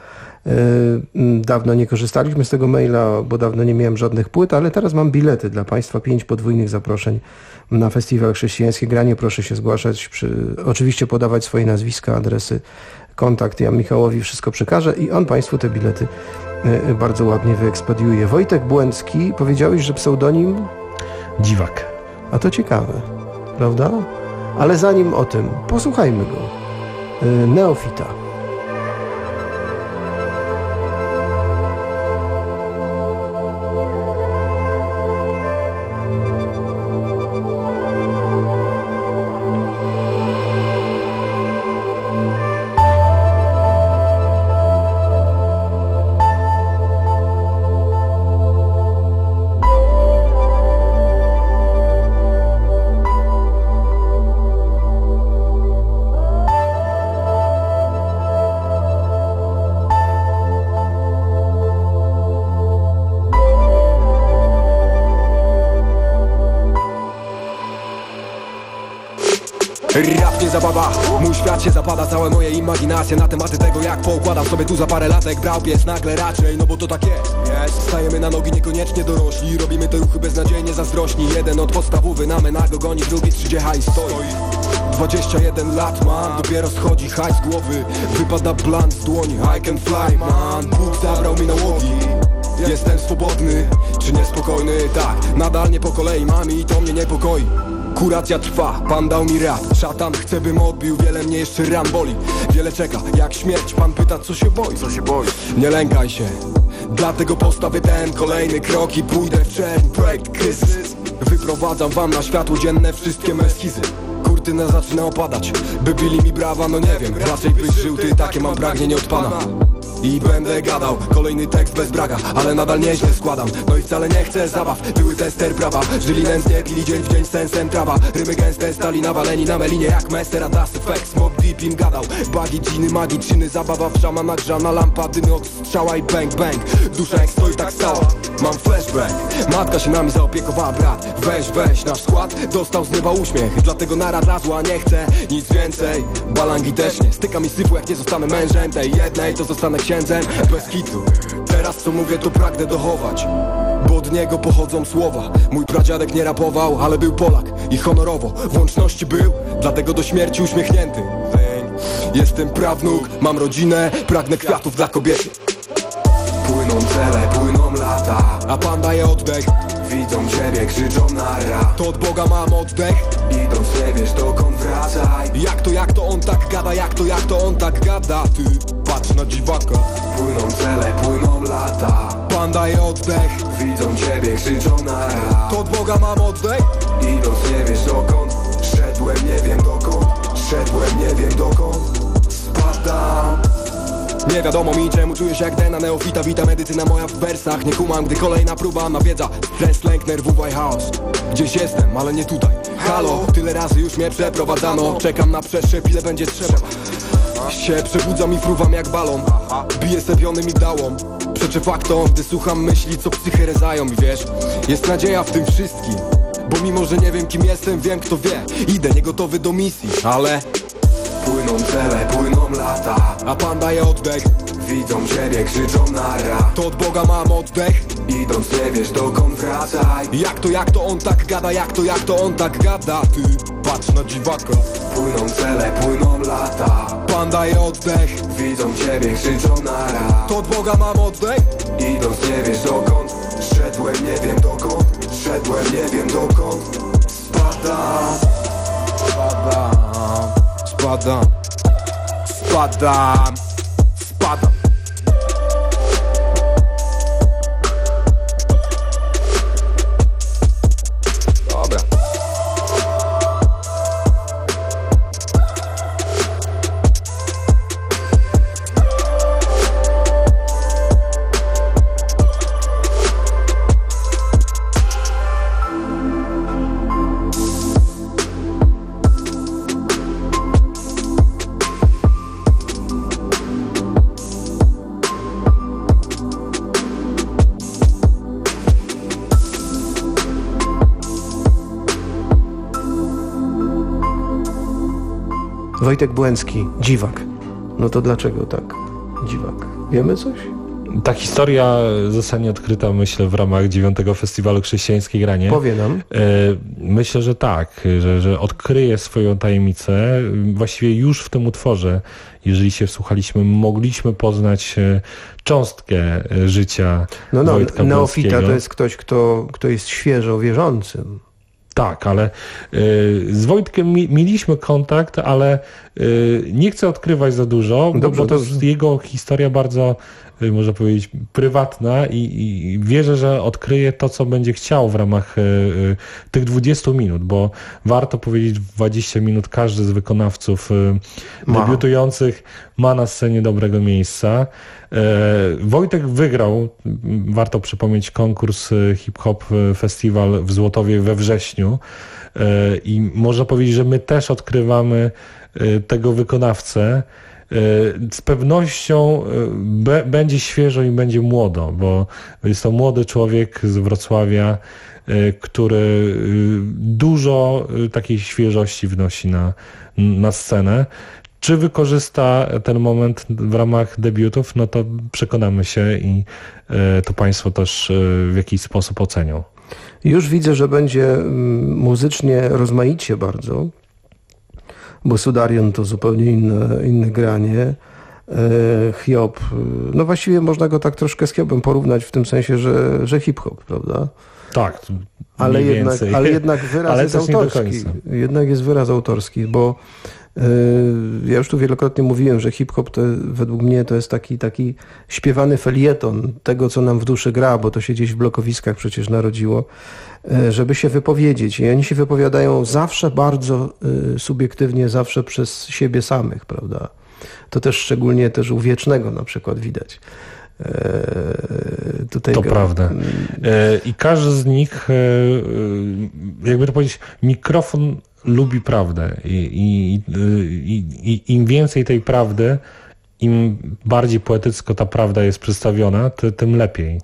Y, Dawno nie korzystaliśmy z tego maila, bo dawno nie miałem żadnych płyt, ale teraz mam bilety dla Państwa, pięć podwójnych zaproszeń na Festiwal Chrześcijańskie Granie. Proszę się zgłaszać, przy, oczywiście podawać swoje nazwiska, adresy, kontakt. Ja Michałowi wszystko przekażę i on Państwu te bilety y, bardzo ładnie wyekspediuje. Wojtek Błęcki, powiedziałeś, że pseudonim? Dziwak. A to ciekawe, prawda? Ale zanim o tym, posłuchajmy go. Y, Neofita. Rap nie zabawa, mój świat się zapada. Całe moje imaginacje na tematy tego, jak poukładam sobie tu za parę latek. Brał pies nagle raczej, no bo to tak jest, jest. Stajemy na nogi niekoniecznie dorośli, robimy te ruchy beznadziejnie zazdrośni. Jeden od podstawowy na menago goni, drugi trzydzie hajs stoi. Dwadzieścia jeden lat mam, dopiero schodzi hajs z głowy. Wypada plan z dłoni, I can fly man. Bóg zabrał mi nałogi. Jestem swobodny, czy niespokojny? Tak, nadal nie po kolei mam i to mnie niepokoi. Kuracja trwa, pan dał mi rad. Szatan chce, bym odbił, wiele mnie jeszcze ran boli. Wiele czeka, jak śmierć, pan pyta, co się boi? Co się boi? Nie lękaj się, dlatego postawię ten kolejny krok i pójdę w czerń. Projekt kryzys, wyprowadzam wam na światło dzienne wszystkie me schizy. Kurtyna zaczyna opadać, by bili mi brawa, no nie wiem. Raczej byś żył ty, takie mam pragnienie od pana. I będę gadał, kolejny tekst bez braga, ale nadal nieźle składam. No i wcale nie chcę zabaw, były tester prawa. Żyli nędznie, pili dzień w dzień sensem trawa. Rymy gęste, stali nawaleni na melinie jak Mester, a Das Effect, Smoke Deep im gadał. Bagi, dżiny, magii, czyny, zabawa w szama, nagrzana lampa, dymy od strzała i bang bang. Dusza jak stoi tak stała, mam flashback. Matka się nami zaopiekowała, brat. Weź, weź, nasz skład dostał z nieba uśmiech. Dlatego nara dla zła nie chcę nic więcej. Balangi też nie, styka mi syfu jak nie zostanę mężem tej jednej, to zostanę księdzem. Bez kitu, teraz co mówię to pragnę dochować, bo od niego pochodzą słowa. Mój pradziadek nie rapował, ale był Polak i honorowo w łączności był, dlatego do śmierci uśmiechnięty. Jestem prawnuk, mam rodzinę, pragnę kwiatów dla kobiety. Płyną cele, płyną lata, a pan daje oddech. Widzą ciebie, krzyczą na rap. To od Boga mam oddech. Idąc nie wiesz dokąd wracaj. Jak to, jak to on tak gada, jak to, jak to on tak gada. Ty patrz na dziwaka. Płyną cele, płyną lata, pan daje oddech. Widzą ciebie, krzyczą na rap. To od Boga mam oddech. Idąc nie wiesz dokąd, szedłem nie wiem dokąd, szedłem nie wiem dokąd. Spadam. Nie wiadomo mi czemu czuję się jak Dena neofita. Wita medycyna moja w wersach. Nie kumam, gdy kolejna próba nawiedza. Stres, lęk, nerwów i chaos. Gdzieś jestem, ale nie tutaj. Halo, tyle razy już mnie przeprowadzano. Czekam na przeszczep, ile będzie trzeba. Się przebudzam i fruwam jak balon. Biję sepionym i dałom. Przeczę faktom, gdy słucham myśli, co psychę rezają. I wiesz, jest nadzieja w tym wszystkim, bo mimo, że nie wiem kim jestem, wiem kto wie. Idę niegotowy do misji, ale płyną cele, płyną lata, a pan daje oddech. Widzą ciebie, krzyczą na rap. To od Boga mam oddech. Idąc nie wiesz dokąd wracaj. Jak to, jak to on tak gada, jak to, jak to on tak gada. Ty patrz na dziwaka. Płyną cele, płyną lata, pan daje oddech. Widzą ciebie, krzyczą na rap. To od Boga mam oddech. Idąc nie wiesz dokąd, szedłem nie wiem dokąd, szedłem nie wiem dokąd. Spadam, spadam, spadam, spadam, spadam. Dobra. Wojtek Błęcki, Dziwak. No to dlaczego tak? Dziwak. Wiemy coś? Ta historia zostanie odkryta, myślę, w ramach dziewiątego Festiwalu Chrześcijańskiej Granie. Powie nam. Myślę, że tak, że, że odkryje swoją tajemnicę. Właściwie już w tym utworze, jeżeli się wsłuchaliśmy, mogliśmy poznać cząstkę życia no, no, Wojtka Neofita Błęckiego. to jest ktoś, kto, kto jest świeżo wierzącym. Tak, ale y, z Wojtkiem mi, mieliśmy kontakt, ale y, nie chcę odkrywać za dużo, Dobrze, bo to to... jest jego historia bardzo, y, można powiedzieć, prywatna i, i wierzę, że odkryje to, co będzie chciał w ramach y, y, tych dwudziestu minut, bo warto powiedzieć, dwadzieścia minut każdy z wykonawców y, debiutujących ma na scenie dobrego miejsca. Wojtek wygrał, warto przypomnieć, konkurs Hip-Hop Festiwal w Złotowie we wrześniu i można powiedzieć, że my też odkrywamy tego wykonawcę z pewnością be, będzie świeżo i będzie młodo, bo jest to młody człowiek z Wrocławia, który dużo takiej świeżości wnosi na, na scenę. Czy wykorzysta ten moment w ramach debiutów, no to przekonamy się i to Państwo też w jakiś sposób ocenią. Już widzę, że będzie muzycznie rozmaicie bardzo, bo Sudarion to zupełnie inne, inne granie. Hiob, no właściwie można go tak troszkę z Hiobem porównać w tym sensie, że, że hip-hop, prawda? Tak, ale jednak, ale jednak wyraz ale jest autorski. Jednak jest wyraz autorski, bo yy, ja już tu wielokrotnie mówiłem, że hip-hop to według mnie to jest taki, taki śpiewany felieton tego, co nam w duszy gra, bo to się gdzieś w blokowiskach przecież narodziło, yy, żeby się wypowiedzieć. I oni się wypowiadają zawsze bardzo yy, subiektywnie, zawsze przez siebie samych, prawda? To też szczególnie też u Wiecznego na przykład widać. Tutaj to go... prawda. I każdy z nich, jakby to powiedzieć, mikrofon lubi prawdę i, i, i, i im więcej tej prawdy, im bardziej poetycko ta prawda jest przedstawiona, to, tym lepiej.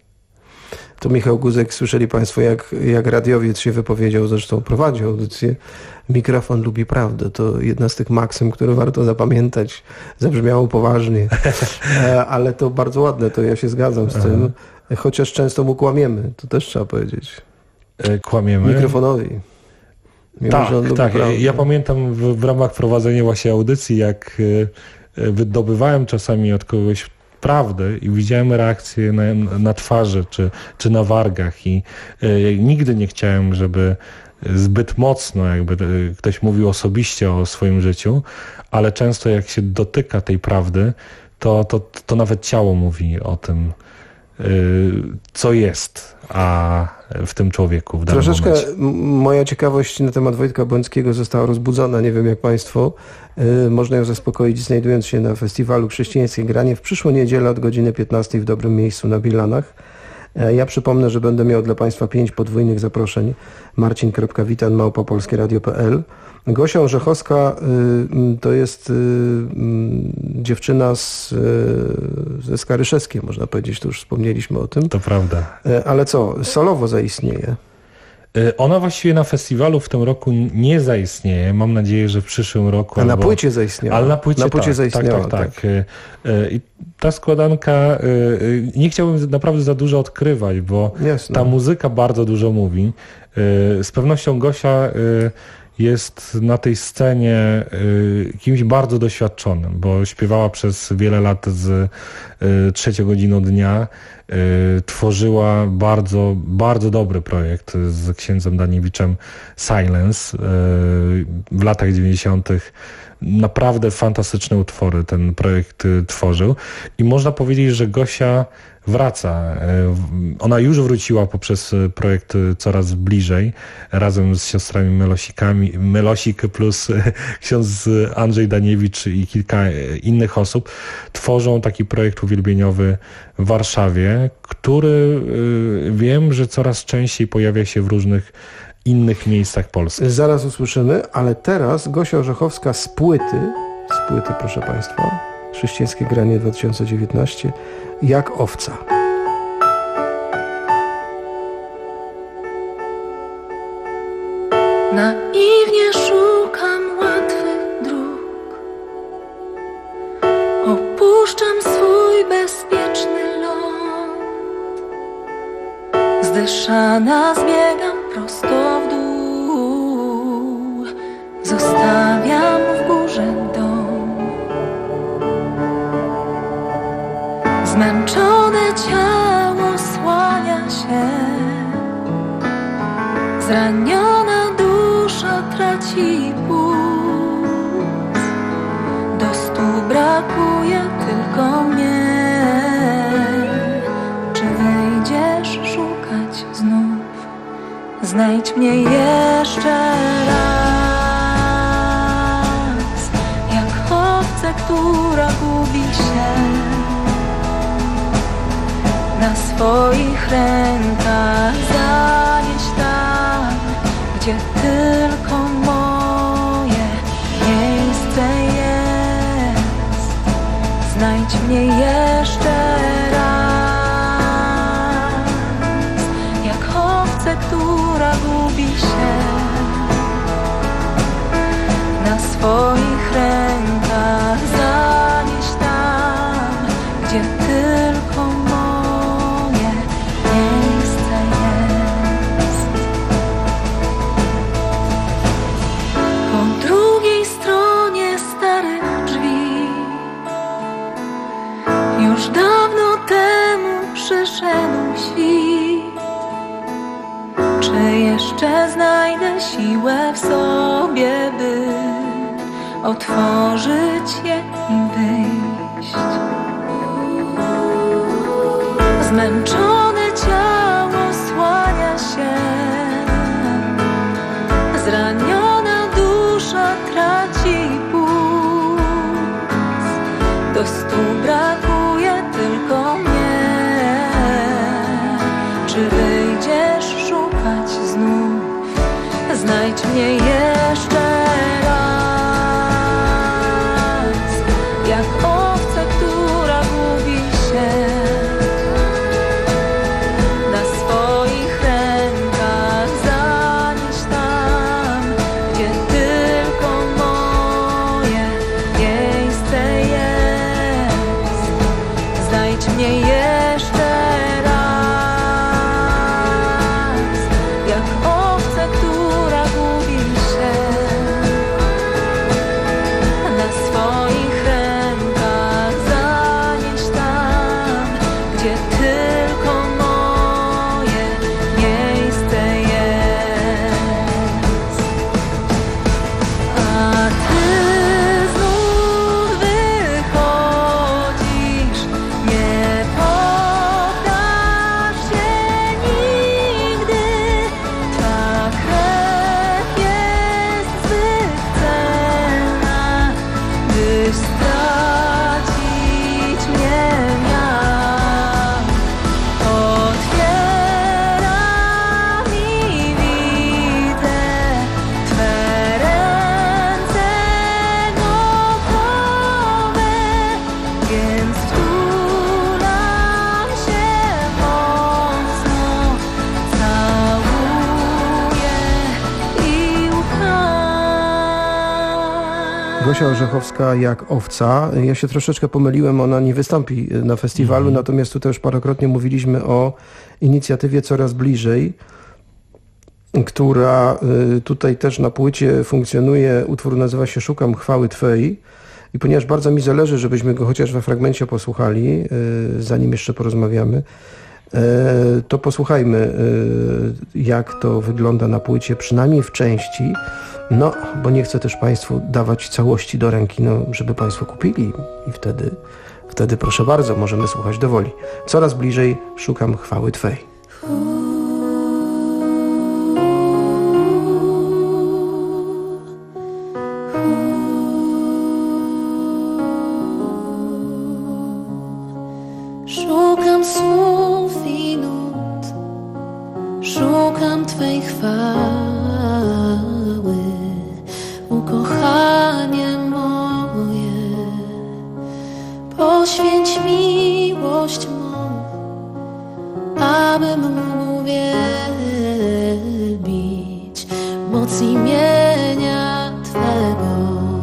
To Michał Guzek, słyszeli Państwo, jak, jak radiowiec się wypowiedział, zresztą prowadził audycję. Mikrofon lubi prawdę. To jedna z tych maksym, które warto zapamiętać. Zabrzmiało poważnie, ale to bardzo ładne, to ja się zgadzam z Aha. tym. Chociaż często mu kłamiemy, to też trzeba powiedzieć. Kłamiemy? Mikrofonowi. Mimo, tak, tak. Ja pamiętam w, w ramach prowadzenia właśnie audycji, jak wydobywałem czasami od kogoś prawdę i widziałem reakcje na, na twarzy czy, czy na wargach i y, nigdy nie chciałem, żeby zbyt mocno jakby y, ktoś mówił osobiście o swoim życiu, ale często jak się dotyka tej prawdy, to, to, to nawet ciało mówi o tym, y, co jest, a w tym człowieku w danym Troszeczkę momencie. Moja ciekawość na temat Wojtka Błęckiego została rozbudzona, nie wiem jak Państwo. Yy, można ją zaspokoić znajdując się na festiwalu Chrześcijańskie Granie w przyszłą niedzielę od godziny piętnastej w dobrym miejscu na Bilanach. Yy, ja przypomnę, że będę miał dla Państwa pięć podwójnych zaproszeń. marcin kropka witan małpa polskie radio kropka p l. Gosia Orzechowska y, to jest y, y, dziewczyna z, y, ze Skaryszewskiej, można powiedzieć, to już wspomnieliśmy o tym. To prawda. Y, ale co, solowo zaistnieje? Ona właściwie na festiwalu w tym roku nie zaistnieje. Mam nadzieję, że w przyszłym roku... A albo... na płycie zaistniała. Ale na płycie, na płycie tak, zaistniała, tak, tak, tak. tak. I ta składanka... Nie chciałbym naprawdę za dużo odkrywać, bo Jasne. ta muzyka bardzo dużo mówi. Z pewnością Gosia jest na tej scenie kimś bardzo doświadczonym, bo śpiewała przez wiele lat z trzecią godziną dnia, tworzyła bardzo, bardzo dobry projekt z księdzem Daniewiczem Silence w latach dziewięćdziesiątych. Naprawdę fantastyczne utwory ten projekt tworzył i można powiedzieć, że Gosia wraca. Ona już wróciła poprzez projekt Coraz Bliżej razem z siostrami Melosikami, Melosik plus ksiądz Andrzej Daniewicz i kilka innych osób tworzą taki projekt uwielbieniowy w Warszawie, który wiem, że coraz częściej pojawia się w różnych innych miejscach Polski. Zaraz usłyszymy, ale teraz Gosia Orzechowska z płyty, z płyty proszę Państwa, Chrześcijańskie Granie dwa tysiące dziewiętnaście, Jak owca. Naiwnie szukam łatwych dróg, opuszczam swój bezpieczny ląd, zdyszana zbiegam prosto w dół, zostawiam w górze dom. Zmęczone ciało słania się, zraniona dusza traci puls, do stu brakuje tylko mnie. Czy wyjdziesz szukać znów? Znajdź mnie jeszcze raz, jak owcę, która gubi się. Na swoich rękach zanieś tam, gdzie tylko moje miejsce jest. Znajdź mnie jeszcze raz, jak owcę, która gubi się. Na swoich rękach zanieś tam, gdzie tylko moje miejsce jest. Po drugiej stronie starych drzwi już dawno temu przyszedł świt. Czy jeszcze znajdę siłę w sobie, by otworzyć je i wyjść? Zmęczone ciało słania się, zraniona dusza traci puls. Do stu brakuje tylko mnie. Czy wyjdziesz szukać znów? Znajdź mnie jeszcze raz, jak owca, która gubi się. Na swoich rękach zanieś tam, gdzie tylko moje miejsce jest. Znajdź mnie jeszcze raz, jak owca, która gubi się. Na swoich rękach zanieś tam, gdzie tylko moje miejsce jest. A ty znów wychodzisz, nie poddasz się nigdy. Twa krew jest zbyt cenna, by stracić mnie miał. Otwieram i widzę Twe ręce gotowe, więc wtulam się mocno, całuję i ufam. Gosia Orzechowska jak owca. Ja się troszeczkę pomyliłem, ona nie wystąpi na festiwalu, Mhm. natomiast tutaj już parokrotnie mówiliśmy o inicjatywie Coraz Bliżej, która y, tutaj też na płycie funkcjonuje. Utwór nazywa się Szukam chwały Twej i ponieważ bardzo mi zależy, żebyśmy go chociaż we fragmencie posłuchali, y, zanim jeszcze porozmawiamy, y, to posłuchajmy, y, jak to wygląda na płycie, przynajmniej w części. No, bo nie chcę też Państwu dawać całości do ręki, no, żeby Państwo kupili i wtedy, wtedy proszę bardzo, możemy słuchać do woli. Coraz bliżej szukam chwały Twej. Szukam słów i nut, szukam Twej chwały, ukochanie moje. Poświęć miłość mą, abym mógł wielbić moc imienia Twego.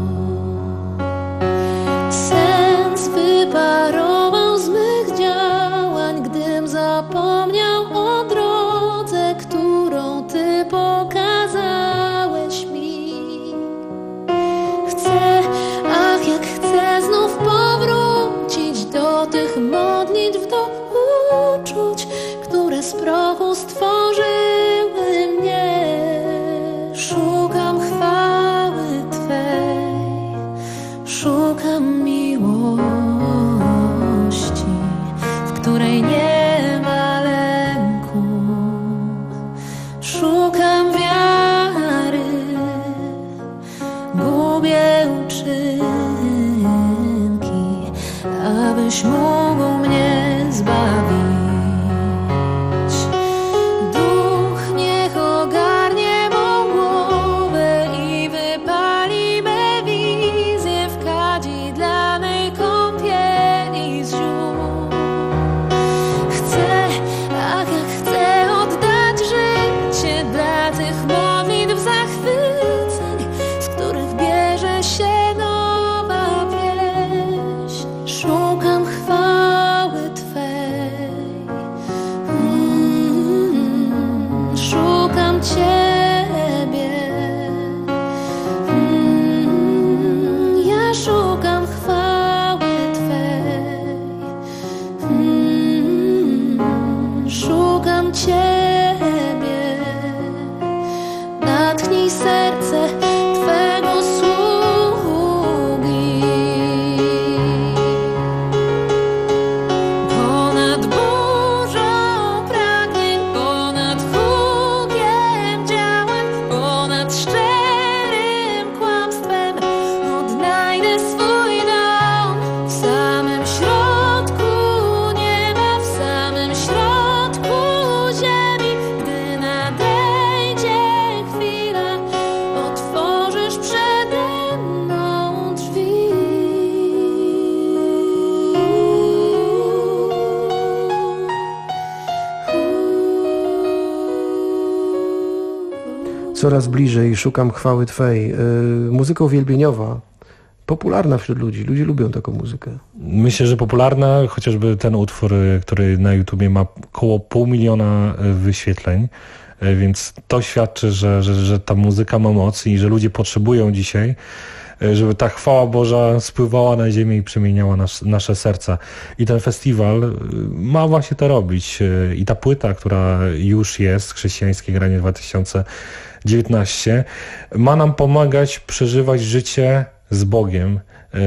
Sens wyparował z mych działań, gdym zapomniał o drodze, którą Ty pokazałeś mi. Chcę, ach jak chcę znów powrócić do tych modlitw, do uczuć, które z prochu stworzyły mnie. Szukam chwały Twej, szukam miłości, w której nie ma lęku. Szukam wiary, gubię uczynki, abyś mógł mnie zbawić. Duch niech ogarnie mą głowę i wypali me wizje w kadzidlanej kąpieli. Coraz bliżej szukam chwały Twej. Yy, muzyka uwielbieniowa, popularna wśród ludzi. Ludzie lubią taką muzykę. Myślę, że popularna, chociażby ten utwór, który na YouTubie ma około pół miliona wyświetleń, więc to świadczy, że, że, że ta muzyka ma moc i że ludzie potrzebują dzisiaj, żeby ta chwała Boża spływała na ziemię i przemieniała nas, nasze serca. I ten festiwal ma właśnie to robić. I ta płyta, która już jest, Chrześcijańskie Granie dwa tysiące dziewiętnaście, ma nam pomagać przeżywać życie z Bogiem.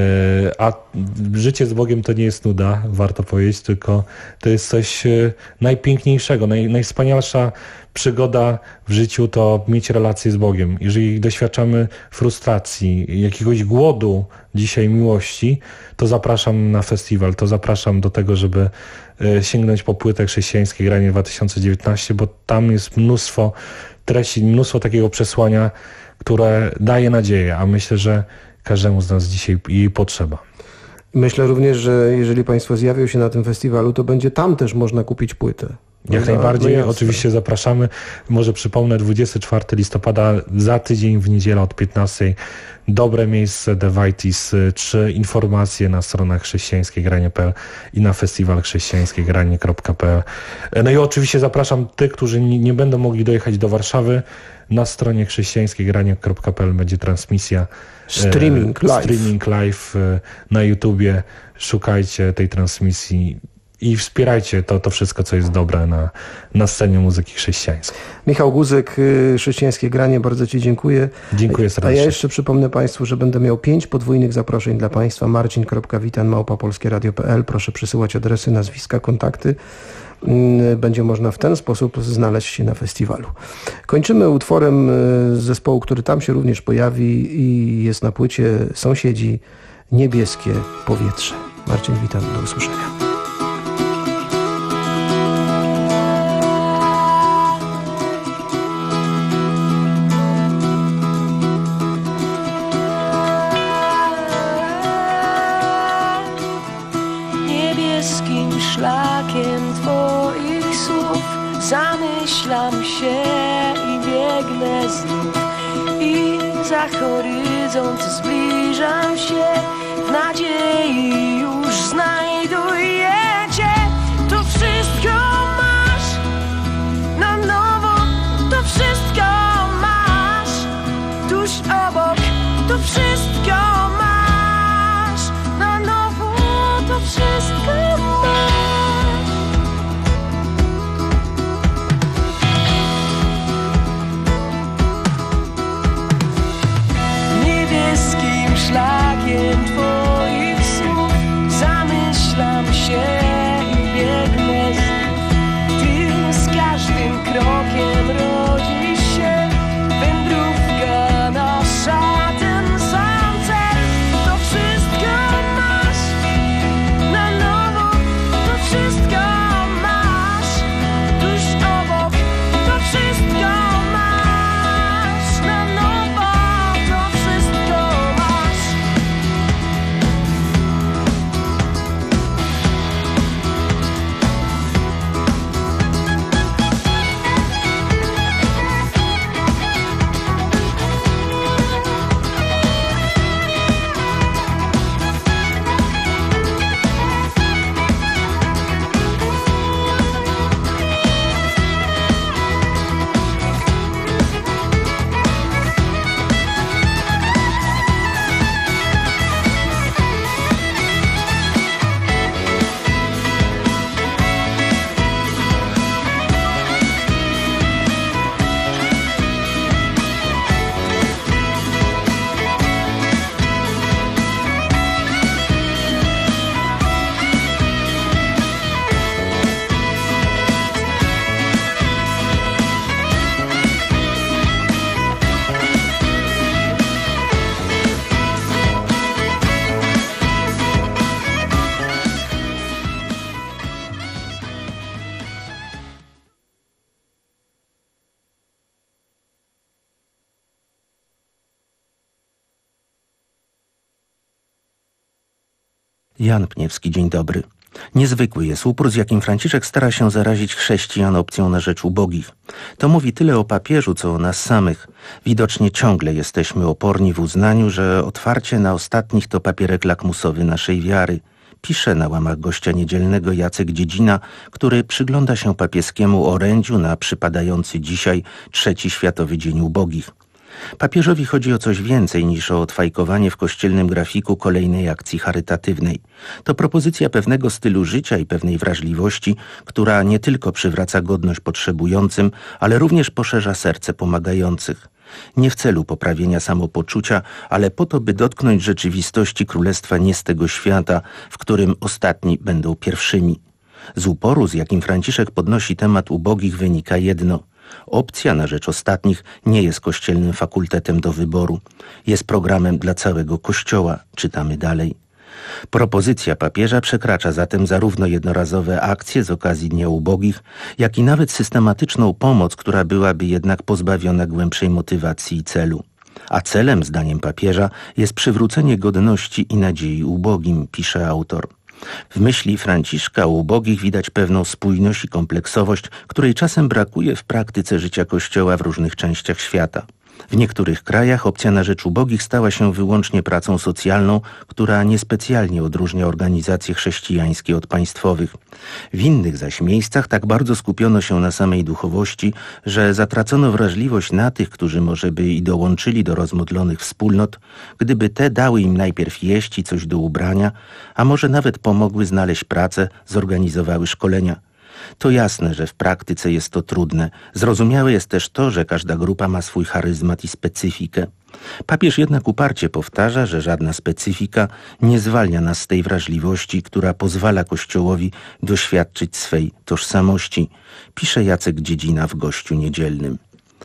A życie z Bogiem to nie jest nuda, warto powiedzieć, tylko to jest coś najpiękniejszego, naj, najwspanialsza przygoda w życiu to mieć relację z Bogiem. Jeżeli doświadczamy frustracji, jakiegoś głodu dzisiaj miłości, to zapraszam na festiwal, to zapraszam do tego, żeby sięgnąć po płytę Chrześcijańskie Granie dwa tysiące dziewiętnaście, bo tam jest mnóstwo treści, mnóstwo takiego przesłania, które daje nadzieję, a myślę, że każdemu z nas dzisiaj jej potrzeba. Myślę również, że jeżeli Państwo zjawią się na tym festiwalu, to będzie tam też można kupić płytę. Jak no, najbardziej, no oczywiście zapraszamy. Może przypomnę, dwudziestego czwartego listopada, za tydzień w niedzielę od piętnastej. Dobre miejsce, Devitis, trzy informacje na stronach chrześcijańskie granie kropka p l i na festiwal chrześcijańskie granie kropka p l. No i oczywiście zapraszam tych, którzy nie, nie będą mogli dojechać do Warszawy. Na stronie chrześcijańskie granie kropka p l będzie transmisja. Streaming live. Streaming live na YouTubie. Szukajcie tej transmisji i wspierajcie to, to wszystko, co jest dobre na, na scenie muzyki chrześcijańskiej. Michał Guzyk, Chrześcijańskie Granie, bardzo Ci dziękuję. Dziękuję serdecznie. A ja jeszcze przypomnę Państwu, że będę miał pięć podwójnych zaproszeń dla Państwa. marcin kropka witan małpa polskie radio kropka p l. Proszę przysyłać adresy, nazwiska, kontakty. Będzie można w ten sposób znaleźć się na festiwalu. Kończymy utworem zespołu, który tam się również pojawi i jest na płycie Sąsiedzi, Niebieskie Powietrze. Marcin, witam, do usłyszenia. Szlakiem Twoich słów zamyślam się i biegnę znów i za horyzont zbliżam się w nadziei już znajduję Cię. To wszystko masz na nowo, to wszystko masz tuż obok, to wszystko masz na nowo, to wszystko masz. Szlakiem Twoich słów zamyślam się i biegnę znów. Ty z każdym krokiem rodzi się wędrówka nasza, ten sam cel. To wszystko masz na nowo, to wszystko masz tuż obok, to wszystko masz na nowo, to wszystko masz. Jan Pniewski, dzień dobry. Niezwykły jest upór, z jakim Franciszek stara się zarazić chrześcijan opcją na rzecz ubogich. To mówi tyle o papieżu, co o nas samych. Widocznie ciągle jesteśmy oporni w uznaniu, że otwarcie na ostatnich to papierek lakmusowy naszej wiary. Pisze na łamach gościa niedzielnego Jacek Dziedzina, który przygląda się papieskiemu orędziu na przypadający dzisiaj Trzeci Światowy Dzień Ubogich. Papieżowi chodzi o coś więcej niż o odfajkowanie w kościelnym grafiku kolejnej akcji charytatywnej. To propozycja pewnego stylu życia i pewnej wrażliwości, która nie tylko przywraca godność potrzebującym, ale również poszerza serce pomagających. Nie w celu poprawienia samopoczucia, ale po to, by dotknąć rzeczywistości królestwa nie z tego świata, w którym ostatni będą pierwszymi. Z uporu, z jakim Franciszek podnosi temat ubogich, wynika jedno. Opcja na rzecz ostatnich nie jest kościelnym fakultetem do wyboru. Jest programem dla całego Kościoła, czytamy dalej. Propozycja papieża przekracza zatem zarówno jednorazowe akcje z okazji Dnia Ubogich, jak i nawet systematyczną pomoc, która byłaby jednak pozbawiona głębszej motywacji i celu. A celem, zdaniem papieża, jest przywrócenie godności i nadziei ubogim, pisze autor. W myśli Franciszka u ubogich widać pewną spójność i kompleksowość, której czasem brakuje w praktyce życia Kościoła w różnych częściach świata. W niektórych krajach opcja na rzecz ubogich stała się wyłącznie pracą socjalną, która niespecjalnie odróżnia organizacje chrześcijańskie od państwowych. W innych zaś miejscach tak bardzo skupiono się na samej duchowości, że zatracono wrażliwość na tych, którzy może by i dołączyli do rozmodlonych wspólnot, gdyby te dały im najpierw jeść i coś do ubrania, a może nawet pomogły znaleźć pracę, zorganizowały szkolenia. To jasne, że w praktyce jest to trudne. Zrozumiałe jest też to, że każda grupa ma swój charyzmat i specyfikę. Papież jednak uparcie powtarza, że żadna specyfika nie zwalnia nas z tej wrażliwości, która pozwala Kościołowi doświadczyć swej tożsamości, pisze Jacek Dziedzina w Gościu Niedzielnym.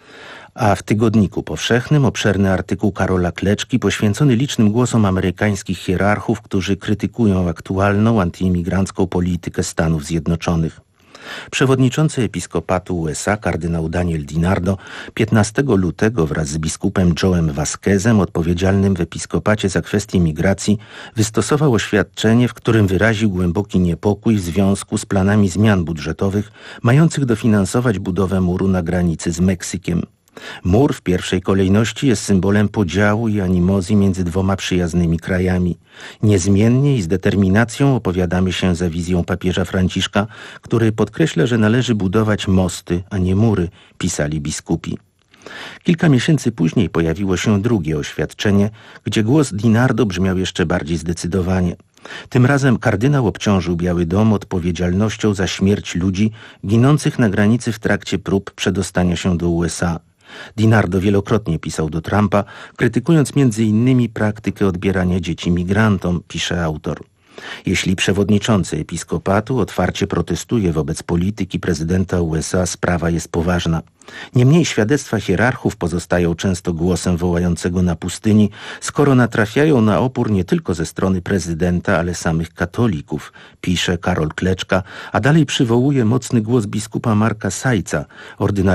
A w Tygodniku Powszechnym obszerny artykuł Karola Kleczki poświęcony licznym głosom amerykańskich hierarchów, którzy krytykują aktualną antyimigrancką politykę Stanów Zjednoczonych. Przewodniczący Episkopatu U S A kardynał Daniel DiNardo piętnastego lutego wraz z biskupem Joe'em Vasquezem, odpowiedzialnym w episkopacie za kwestie migracji, wystosował oświadczenie, w którym wyraził głęboki niepokój w związku z planami zmian budżetowych mających dofinansować budowę muru na granicy z Meksykiem. Mur w pierwszej kolejności jest symbolem podziału i animozji między dwoma przyjaznymi krajami. Niezmiennie i z determinacją opowiadamy się za wizją papieża Franciszka, który podkreśla, że należy budować mosty, a nie mury, pisali biskupi. Kilka miesięcy później pojawiło się drugie oświadczenie, gdzie głos DiNardo brzmiał jeszcze bardziej zdecydowanie. Tym razem kardynał obciążył Biały Dom odpowiedzialnością za śmierć ludzi ginących na granicy w trakcie prób przedostania się do U S A. DiNardo wielokrotnie pisał do Trumpa, krytykując między innymi praktykę odbierania dzieci migrantom, pisze autor. Jeśli przewodniczący episkopatu otwarcie protestuje wobec polityki prezydenta U S A, sprawa jest poważna. Niemniej świadectwa hierarchów pozostają często głosem wołającego na pustyni, skoro natrafiają na opór nie tylko ze strony prezydenta, ale samych katolików, pisze Karol Kleczka, a dalej przywołuje mocny głos biskupa Marka Sajca, ordynarza